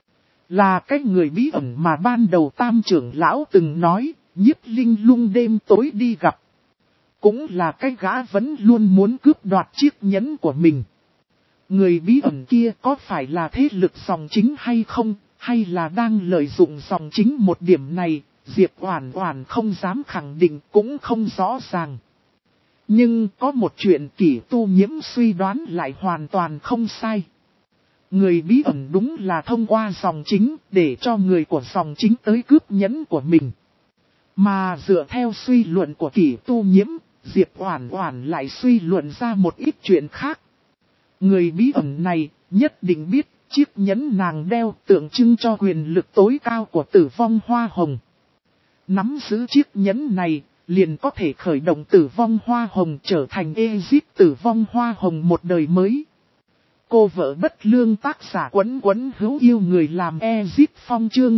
Là cái người bí ẩn mà ban đầu Tam trưởng lão từng nói, Nhiếp Linh Lung đêm tối đi gặp. Cũng là cái gã vẫn luôn muốn cướp đoạt chiếc nhẫn của mình. Người bí ẩn kia có phải là thế lực dòng chính hay không, hay là đang lợi dụng dòng chính? Một điểm này, Diệp Oản Oản không dám khẳng định, cũng không rõ ràng. Nhưng có một chuyện Kỷ Tu Nhiễm suy đoán lại hoàn toàn không sai. Người bí ẩn đúng là thông qua dòng chính để cho người của dòng chính tới cướp nhẫn của mình. Mà dựa theo suy luận của Kỷ Tu Nhiễm, Diệp Oản Oản lại suy luận ra một ít chuyện khác. Người bí ẩn này nhất định biết chiếc nhẫn nàng đeo tượng trưng cho quyền lực tối cao của Tử Vong Hoa Hồng. Nắm giữ chiếc nhẫn này, liền có thể khởi động Tử Vong Hoa Hồng trở thành Ezic Tử Vong Hoa Hồng một đời mới. Cô vợ bất lương tác giả Quấn Quấn hữu yêu người làm Ezic Phong chương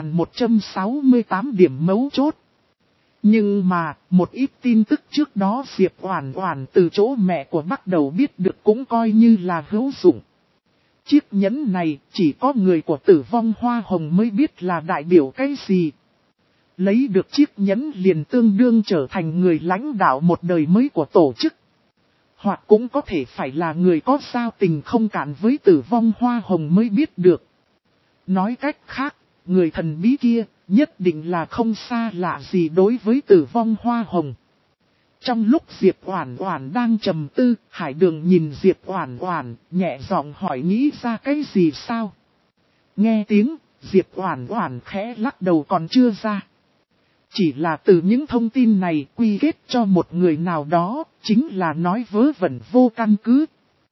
2168 điểm mấu chốt. Nhưng mà, một ít tin tức trước đó Diệp Oản Oản từ chỗ mẹ của bắt đầu biết được cũng coi như là hữu dụng. Chiếc nhẫn này chỉ có người của Tử Vong Hoa Hồng mới biết là đại biểu cái gì. Lấy được chiếc nhẫn liền tương đương trở thành người lãnh đạo một đời mới của tổ chức. Hoặc cũng có thể phải là người có giao tình không cạn với Tử Vong Hoa Hồng mới biết được. Nói cách khác, người thần bí kia nhất định là không xa lạ gì đối với Tử Vong Hoa Hồng. Trong lúc Diệp Oản Oản đang trầm tư, Hải Đường nhìn Diệp Oản Oản, nhẹ giọng hỏi nghĩ ra cái gì sao? Nghe tiếng, Diệp Oản Oản khẽ lắc đầu còn chưa ra. Chỉ là từ những thông tin này quy kết cho một người nào đó, chính là nói vớ vẩn vô căn cứ.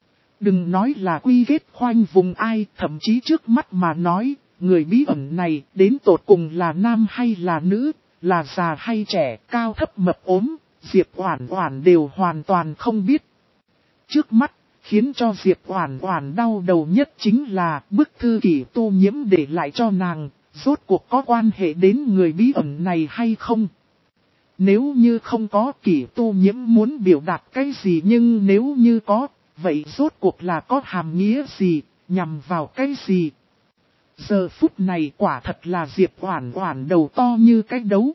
Đừng nói là quy kết khoanh vùng ai, thậm chí trước mắt mà nói, người bí ẩn này đến tột cùng là nam hay là nữ, là già hay trẻ, cao thấp mập ốm, Diệp Oản Oản đều hoàn toàn không biết. Trước mắt, khiến cho Diệp Oản Oản đau đầu nhất chính là bức thư Kỷ Tu Nhiễm để lại cho nàng, rốt cuộc có quan hệ đến người bí ẩn này hay không? Nếu như không có, Kỷ Tu Nhiễm muốn biểu đạt cái gì, nhưng nếu như có, vậy rốt cuộc là có hàm nghĩa gì, nhằm vào cái gì? Giờ phút này quả thật là Diệp Oản Oản đầu to như cái đấu.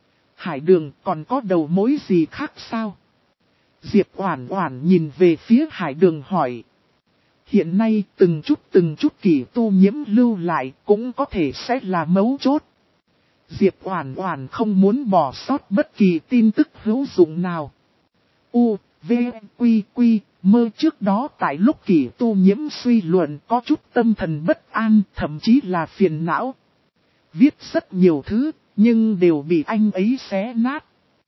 Hải Đường còn có đầu mối gì khác sao? Diệp Oản Oản nhìn về phía Hải Đường hỏi. Hiện nay từng chút Kỷ Tu Nhiễm lưu lại cũng có thể sẽ là mấu chốt. Diệp Oản Oản không muốn bỏ sót bất kỳ tin tức hữu dụng nào. U, V, Quy, Quy, Mơ trước đó tại lúc Kỷ Tu Nhiễm suy luận có chút tâm thần bất an, thậm chí là phiền não. Viết rất nhiều thứ, nhưng đều bị anh ấy xé nát.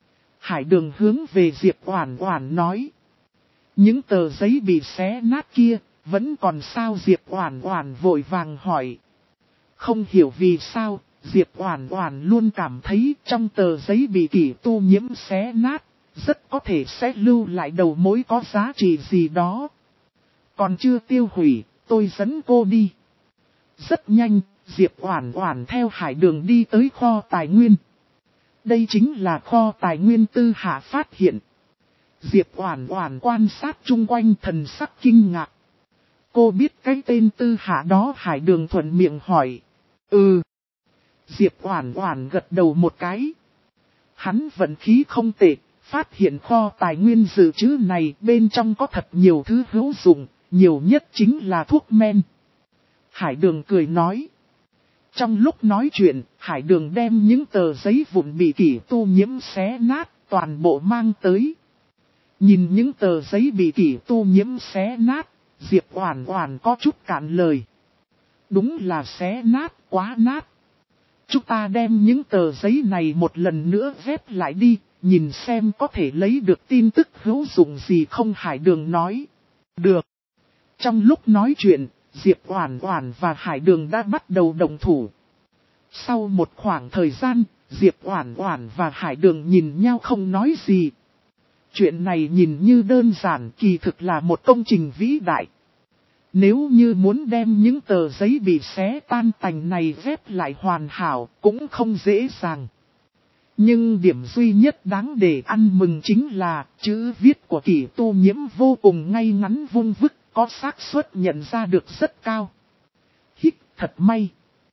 Hải Đường hướng về Diệp Oản Oản nói. Những tờ giấy bị xé nát kia, vẫn còn sao? Diệp Oản Oản vội vàng hỏi. Không hiểu vì sao, Diệp Oản Oản luôn cảm thấy trong tờ giấy bị Kỷ Tu Nhiễm xé nát, rất có thể sẽ lưu lại đầu mối có giá trị gì đó. Còn chưa tiêu hủy, tôi dẫn cô đi. Rất nhanh, Diệp Oản Oản theo Hải Đường đi tới kho tài nguyên. Đây chính là kho tài nguyên Tư Hạ phát hiện. Diệp Oản Oản quan sát chung quanh thần sắc kinh ngạc. Cô biết cái tên Tư Hạ đó? Hải Đường thuận miệng hỏi. Ừ. Diệp Oản Oản gật đầu một cái. Hắn vận khí không tệ, phát hiện kho tài nguyên dự trữ này bên trong có thật nhiều thứ hữu dụng, nhiều nhất chính là thuốc men. Hải Đường cười nói. Trong lúc nói chuyện, Hải Đường đem những tờ giấy vụn bị Kỷ Tu Nhiễm xé nát, toàn bộ mang tới. Nhìn những tờ giấy bị Kỷ Tu Nhiễm xé nát, Diệp Oản Oản có chút cạn lời. Đúng là xé nát, quá nát. Chúng ta đem những tờ giấy này một lần nữa ghép lại đi, nhìn xem có thể lấy được tin tức hữu dụng gì không? Hải Đường nói. Được. Trong lúc nói chuyện, Diệp Oản Oản và Hải Đường đã bắt đầu động thủ. Sau một khoảng thời gian, Diệp Oản Oản và Hải Đường nhìn nhau không nói gì. Chuyện này nhìn như đơn giản, kỳ thực là một công trình vĩ đại. Nếu như muốn đem những tờ giấy bị xé tan tành này ghép lại hoàn hảo, cũng không dễ dàng. Nhưng điểm duy nhất đáng để ăn mừng chính là chữ viết của Kỷ Tu Nhiễm vô cùng ngay ngắn vuông vức, có xác suất nhận ra được rất cao. Hích, thật may.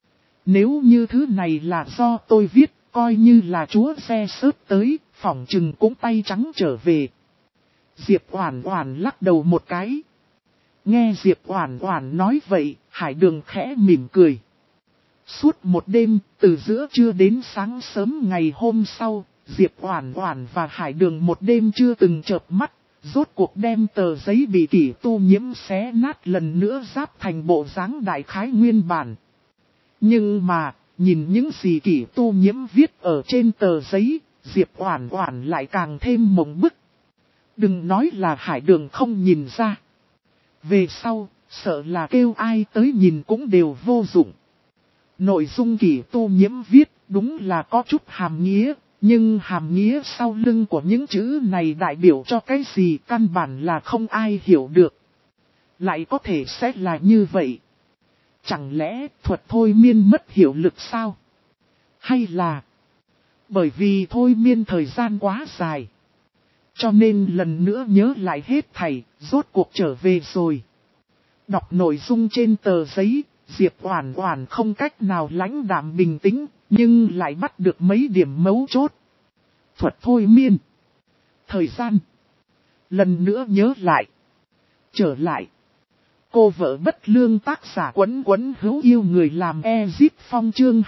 Nếu như thứ này là do tôi viết, coi như là chúa xe sớt tới, phỏng chừng cũng tay trắng trở về. Diệp Oản Oản lắc đầu một cái. Nghe Diệp Oản Oản nói vậy, Hải Đường khẽ mỉm cười. Suốt một đêm, từ giữa trưa đến sáng sớm ngày hôm sau, Diệp Oản Oản và Hải Đường một đêm chưa từng chợp mắt, rốt cuộc đem tờ giấy bị Kỷ Tu Nhiễm xé nát lần nữa ráp thành bộ dáng đại khái nguyên bản. Nhưng mà, Nhìn những gì Kỷ Tu Nhiễm viết ở trên tờ giấy, Diệp Oản Oản lại càng thêm mộng bức. Đừng nói là Hải Đường không nhìn ra. Về sau, sợ là kêu ai tới nhìn cũng đều vô dụng. Nội dung Kỷ Tu Nhiễm viết đúng là có chút hàm nghĩa, nhưng hàm nghĩa sau lưng của những chữ này đại biểu cho cái gì căn bản là không ai hiểu được. Lại có thể sẽ là như vậy. Chẳng lẽ thuật thôi miên mất hiệu lực sao? Hay là bởi vì thôi miên thời gian quá dài, cho nên lần nữa nhớ lại hết thảy, rốt cuộc trở về rồi. Đọc nội dung trên tờ giấy, Diệp Oản Oản không cách nào lãnh đạm bình tĩnh, nhưng lại bắt được mấy điểm mấu chốt. Thuật thôi miên, thời gian, lần nữa nhớ lại, trở lại. Cô vợ bất lương tác giả Quấn Quấn hữu yêu người làm Ezip Phong chương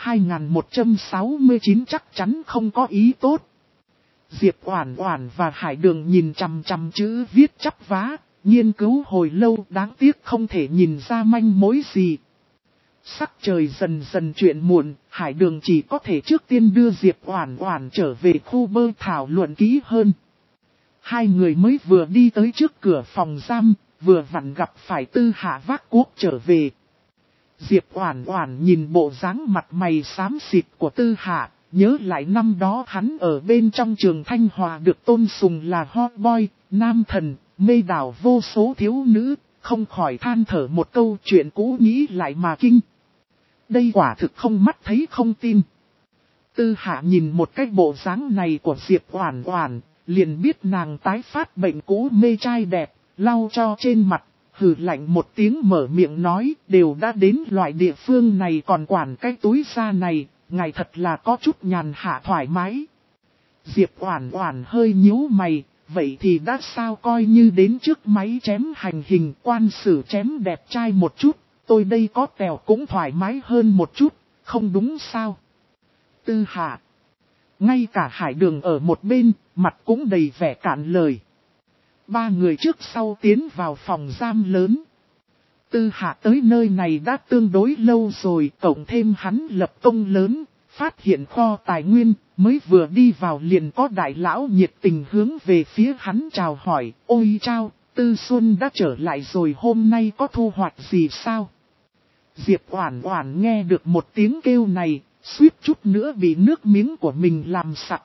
2169 chắc chắn không có ý tốt. Diệp Oản Oản và Hải Đường nhìn chằm chằm chữ viết chắp vá, nghiên cứu hồi lâu đáng tiếc không thể nhìn ra manh mối gì. Sắc trời dần dần chuyển muộn, Hải Đường chỉ có thể trước tiên đưa Diệp Oản Oản trở về khu bơi thảo luận kỹ hơn. Hai người mới vừa đi tới trước cửa phòng giam, vừa vặn gặp phải Tư Hạ vác cuốc trở về. Diệp Oản Oản nhìn bộ dáng mặt mày xám xịt của Tư Hạ, nhớ lại năm đó hắn ở bên trong trường Thanh Hòa được tôn sùng là hot boy, nam thần, mê đảo vô số thiếu nữ, không khỏi than thở một câu chuyện cũ nghĩ lại mà kinh. Đây quả thực không mắt thấy không tin. Tư Hạ nhìn một cái bộ dáng này của Diệp Oản Oản, liền biết nàng tái phát bệnh cũ mê trai đẹp, lau cho trên mặt, hừ lạnh một tiếng mở miệng nói, đều đã đến loại địa phương này còn quản cái túi da này, ngài thật là có chút nhàn hạ thoải mái. Diệp Oản Oản hơi nhíu mày, vậy thì đã sao coi như đến trước máy chém hành hình quan xử chém đẹp trai một chút, tôi đây có tèo cũng thoải mái hơn một chút, không đúng sao? Tư Hạ. Ngay cả Hải Đường ở một bên, mặt cũng đầy vẻ cạn lời. Ba người trước sau tiến vào phòng giam lớn. Tư Hạ tới nơi này đã tương đối lâu rồi, cộng thêm hắn lập công lớn, phát hiện kho tài nguyên, mới vừa đi vào liền có đại lão nhiệt tình hướng về phía hắn chào hỏi, ôi chao, Tư Xuân đã trở lại rồi hôm nay có thu hoạch gì sao? Diệp Oản Oản nghe được một tiếng kêu này, suýt chút nữa bị nước miếng của mình làm sặc,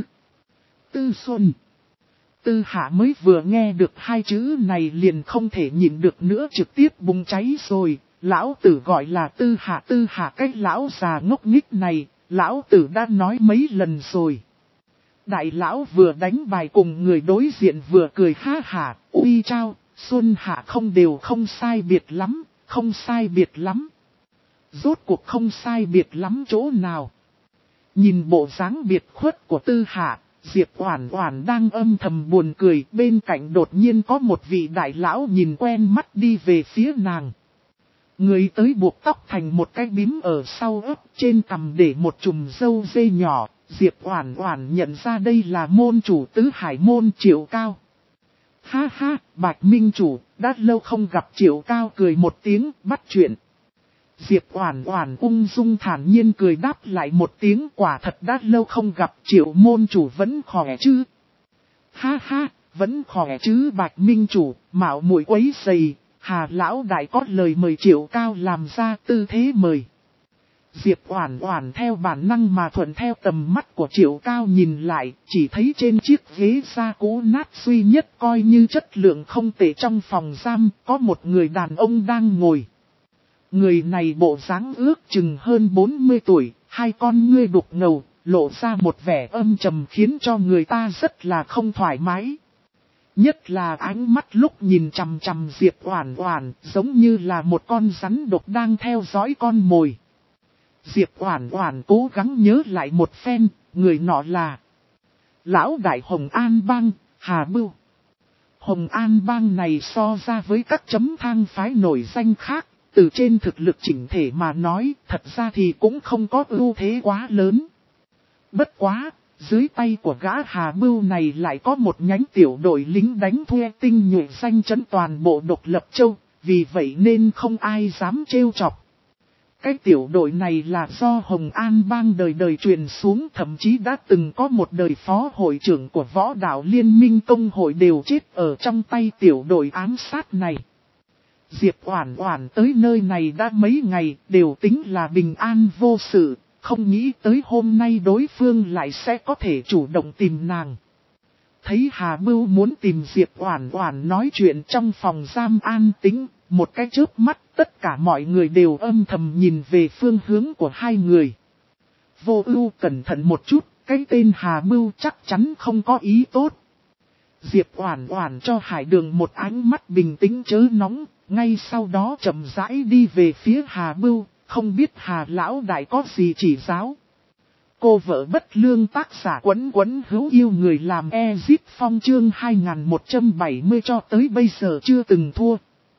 Tư Xuân. Tư Hạ mới vừa nghe được hai chữ này liền không thể nhịn được nữa trực tiếp bùng cháy rồi, lão tử gọi là Tư Hạ cái lão già ngốc nghếch này, lão tử đã nói mấy lần rồi. Đại lão vừa đánh bài cùng người đối diện vừa cười ha hả, uy chao, Xuân Hạ không đều không sai biệt lắm, không sai biệt lắm. Rốt cuộc không sai biệt lắm chỗ nào. Nhìn bộ dáng biệt khuất của Tư Hạ, Diệp Oản Oản đang âm thầm buồn cười, bên cạnh đột nhiên có một vị đại lão nhìn quen mắt đi về phía nàng. Người tới buộc tóc thành một cái bím ở sau ấp, trên cằm để một chùm râu dê nhỏ, Diệp Oản Oản nhận ra đây là môn chủ Tứ Hải môn Triệu Cao. Ha ha, Bạch Minh chủ, đã lâu không gặp. Triệu Cao cười một tiếng, bắt chuyện. Diệp Oản Oản ung dung thản nhiên cười đáp lại một tiếng, quả thật đã lâu không gặp. Triệu môn chủ vẫn khỏe chứ? Ha ha, vẫn khỏe chứ Bạch Minh chủ, mạo muội quấy rầy. Hà lão đại có lời mời. Triệu Cao làm ra tư thế mời. Diệp Oản Oản theo bản năng mà thuận theo tầm mắt của Triệu Cao nhìn lại, chỉ thấy trên chiếc ghế da cũ nát duy nhất coi như chất lượng không tệ trong phòng giam, có một người đàn ông đang ngồi. Người này bộ dáng ước chừng hơn 40 tuổi, hai con ngươi đục ngầu, lộ ra một vẻ âm trầm khiến cho người ta rất là không thoải mái. Nhất là ánh mắt lúc nhìn chằm chằm Diệp Oản Oản, giống như là một con rắn độc đang theo dõi con mồi. Diệp Oản Oản cố gắng nhớ lại một phen, người nọ là lão đại Hồng An Bang, Hà Bưu. Hồng An Bang này so ra với các chấm thang phái nổi danh khác, từ trên thực lực chỉnh thể mà nói, thật ra thì cũng không có ưu thế quá lớn. Bất quá, dưới tay của gã Hà Bưu này lại có một nhánh tiểu đội lính đánh thuê tinh nhuệ danh chấn toàn bộ Độc Lập Châu, vì vậy nên không ai dám trêu chọc. Cái tiểu đội này là do Hồng An Bang đời đời truyền xuống, thậm chí đã từng có một đời phó hội trưởng của võ đạo liên minh công hội đều chết ở trong tay tiểu đội ám sát này. Diệp Oản Oản tới nơi này đã mấy ngày, đều tính là bình an vô sự, không nghĩ tới hôm nay đối phương lại sẽ có thể chủ động tìm nàng. Thấy Hà Bưu muốn tìm Diệp Oản Oản nói chuyện trong phòng giam an tĩnh, một cái chớp mắt tất cả mọi người đều âm thầm nhìn về phương hướng của hai người. Vô Ưu cẩn thận một chút, cái tên Hà Bưu chắc chắn không có ý tốt. Diệp Oản Oản cho Hải Đường một ánh mắt bình tĩnh chớ nóng, ngay sau đó chậm rãi đi về phía Hà Bưu, không biết Hà lão đại có gì chỉ giáo. Cô vợ bất lương tác giả Quấn Quấn hữu yêu người làm Ezip Phong chương 2170 cho tới bây giờ chưa từng thua.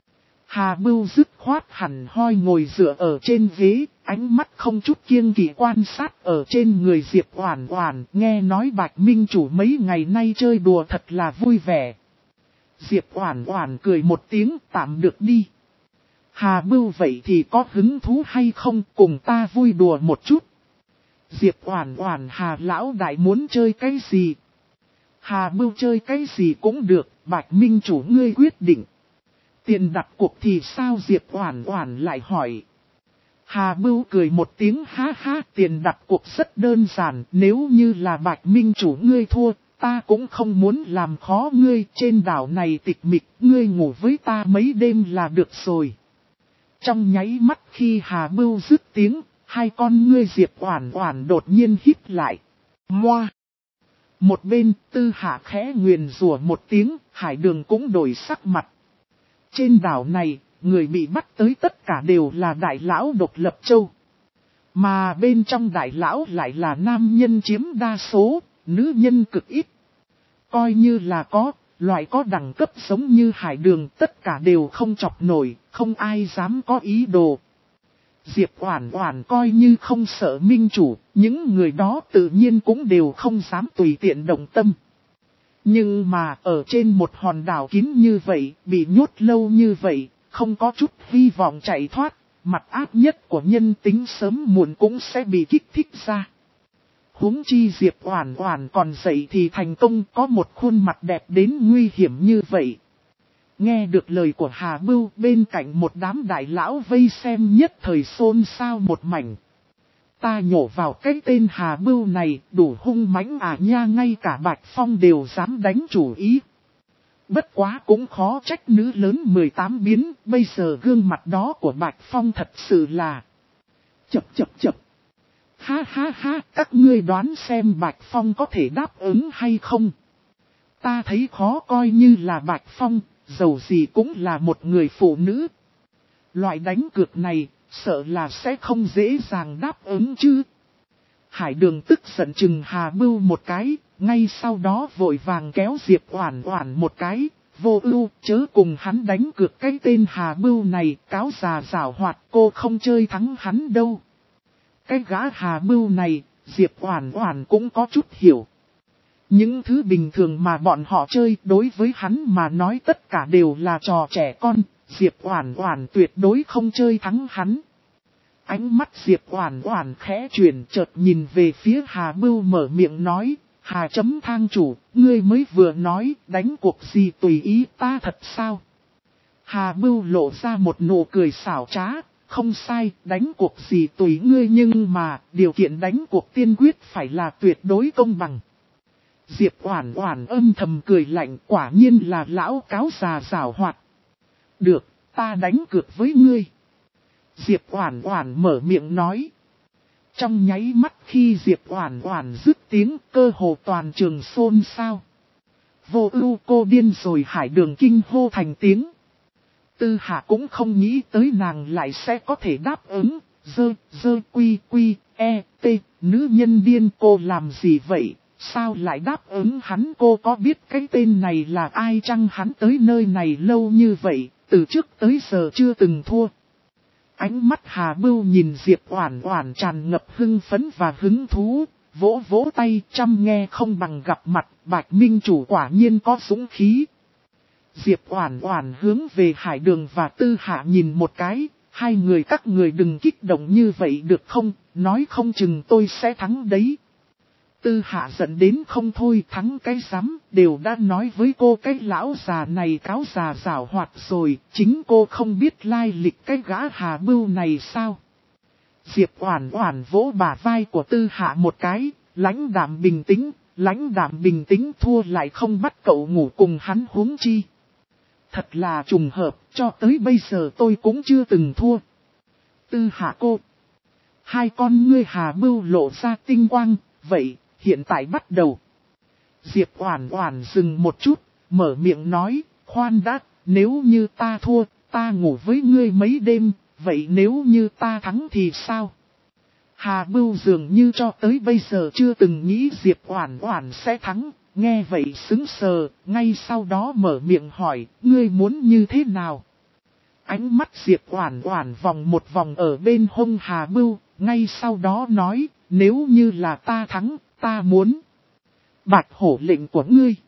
Hà Bưu dứt khoát hẳn hoi ngồi dựa ở trên ghế, ánh mắt không chút kiêng kỵ quan sát ở trên người Diệp Oản Oản, nghe nói Bạch Minh chủ mấy ngày nay chơi đùa thật là vui vẻ. Diệp Oản Oản cười một tiếng, tạm được đi. Hà Bưu vậy thì có hứng thú hay không, cùng ta vui đùa một chút. Diệp Oản Oản Hà lão đại muốn chơi cái gì? Hà Bưu chơi cái gì cũng được, Bạch Minh chủ ngươi quyết định. Tiền đặt cuộc thì sao? Diệp Oản Oản lại hỏi. Hà Bưu cười một tiếng ha ha, tiền đặt cuộc rất đơn giản, nếu như là Bạch Minh chủ ngươi thua, ta cũng không muốn làm khó ngươi, trên đảo này tịch mịch, ngươi ngủ với ta mấy đêm là được rồi. Trong nháy mắt khi Hà Bưu dứt tiếng, hai con ngươi Diệp Oản Oản đột nhiên híp lại. Moa! Một bên Tư Hạ khẽ nguyền rủa một tiếng, Hải Đường cũng đổi sắc mặt. Trên đảo này, người bị bắt tới tất cả đều là đại lão độc lập châu. Mà bên trong đại lão lại là nam nhân chiếm đa số, nữ nhân cực ít. Coi như là có, loại có đẳng cấp giống như Hải Đường tất cả đều không chọc nổi, không ai dám có ý đồ. Diệp Oản Oản coi như không sợ minh chủ, những người đó tự nhiên cũng đều không dám tùy tiện động tâm. Nhưng mà ở trên một hòn đảo kín như vậy, bị nhốt lâu như vậy, không có chút hy vọng chạy thoát, mặt ác nhất của nhân tính sớm muộn cũng sẽ bị kích thích ra. Huống chi Diệp Oản Oản còn dậy thì thành công, có một khuôn mặt đẹp đến nguy hiểm như vậy. Nghe được lời của Hà Bưu, bên cạnh một đám đại lão vây xem nhất thời xôn xao một mảnh. Ta nhổ vào cái tên Hà Bưu này, đủ hung mãnh à nha, ngay cả Bạch Phong đều dám đánh chủ ý. Bất quá cũng khó trách nữ lớn 18 biến, bây giờ gương mặt đó của Bạch Phong thật sự là... Chập. Ha ha ha, các ngươi đoán xem Bạch Phong có thể đáp ứng hay không? Ta thấy khó, coi như là Bạch Phong, dầu gì cũng là một người phụ nữ. Loại đánh cược này, sợ là sẽ không dễ dàng đáp ứng chứ. Hải Đường tức giận chừng Hà Bưu một cái, ngay sau đó vội vàng kéo Diệp Oản Oản một cái. Vô Ưu, chớ cùng hắn đánh cược, cái tên Hà Bưu này, cáo già giảo hoạt, cô không chơi thắng hắn đâu. Cái gã Hà Bưu này, Diệp Oản Oản cũng có chút hiểu. Những thứ bình thường mà bọn họ chơi đối với hắn mà nói tất cả đều là trò trẻ con, Diệp Oản Oản tuyệt đối không chơi thắng hắn. Ánh mắt Diệp Oản Oản khẽ chuyển, chợt nhìn về phía Hà Bưu mở miệng nói, Hà chấm thang chủ, ngươi mới vừa nói đánh cuộc gì tùy ý ta thật sao? Hà Bưu lộ ra một nụ cười xảo trá, không sai, đánh cuộc gì tùy ngươi, nhưng mà điều kiện đánh cuộc tiên quyết phải là tuyệt đối công bằng. Diệp Oản Oản âm thầm cười lạnh, quả nhiên là lão cáo già giảo hoạt. Được, ta đánh cược với ngươi. Diệp Oản Oản mở miệng nói. Trong nháy mắt khi Diệp Oản Oản dứt tiếng, cơ hồ toàn trường xôn xao. Vô Ưu, cô điên rồi, Hải Đường kinh hô thành tiếng. Tư Hạ cũng không nghĩ tới nàng lại sẽ có thể đáp ứng. Quy, nữ nhân điên, cô làm gì vậy? Sao lại đáp ứng hắn? Cô có biết cái tên này là ai chăng? Hắn tới nơi này lâu như vậy, từ trước tới giờ chưa từng thua. Ánh mắt Hà Bưu nhìn Diệp Oản Oản tràn ngập hưng phấn và hứng thú, vỗ vỗ tay, chăm nghe không bằng gặp mặt, Bạch Minh chủ quả nhiên có dũng khí. Diệp Oản Oản hướng về Hải Đường và Tư Hạ nhìn một cái, Hai người các người đừng kích động như vậy được không, nói không chừng tôi sẽ thắng đấy. Tư Hạ giận đến không thôi, thắng cái rắm, đều đã nói với cô cái lão già này cáo già giảo hoạt rồi, chính cô không biết lai lịch cái gã Hà Bưu này sao. Diệp Oản Oản vỗ bả vai của Tư Hạ một cái, lãnh đạm bình tĩnh thua lại không bắt cậu ngủ cùng hắn huống chi. Thật là trùng hợp, cho tới bây giờ tôi cũng chưa từng thua. Tư Hạ cô. Hai con ngươi Hà Bưu lộ ra tinh quang, vậy, hiện tại bắt đầu. Diệp Oản Oản dừng một chút, mở miệng nói, khoan đã, nếu như ta thua, ta ngủ với ngươi mấy đêm, vậy nếu như ta thắng thì sao? Hà Bưu dường như cho tới bây giờ chưa từng nghĩ Diệp Oản Oản sẽ thắng, nghe vậy sững sờ, ngay sau đó mở miệng hỏi, ngươi muốn như thế nào? Ánh mắt Diệp Oản Oản vòng một vòng ở bên hông Hà Bưu, ngay sau đó nói, nếu như là ta thắng, ta muốn bạch hổ lệnh của ngươi.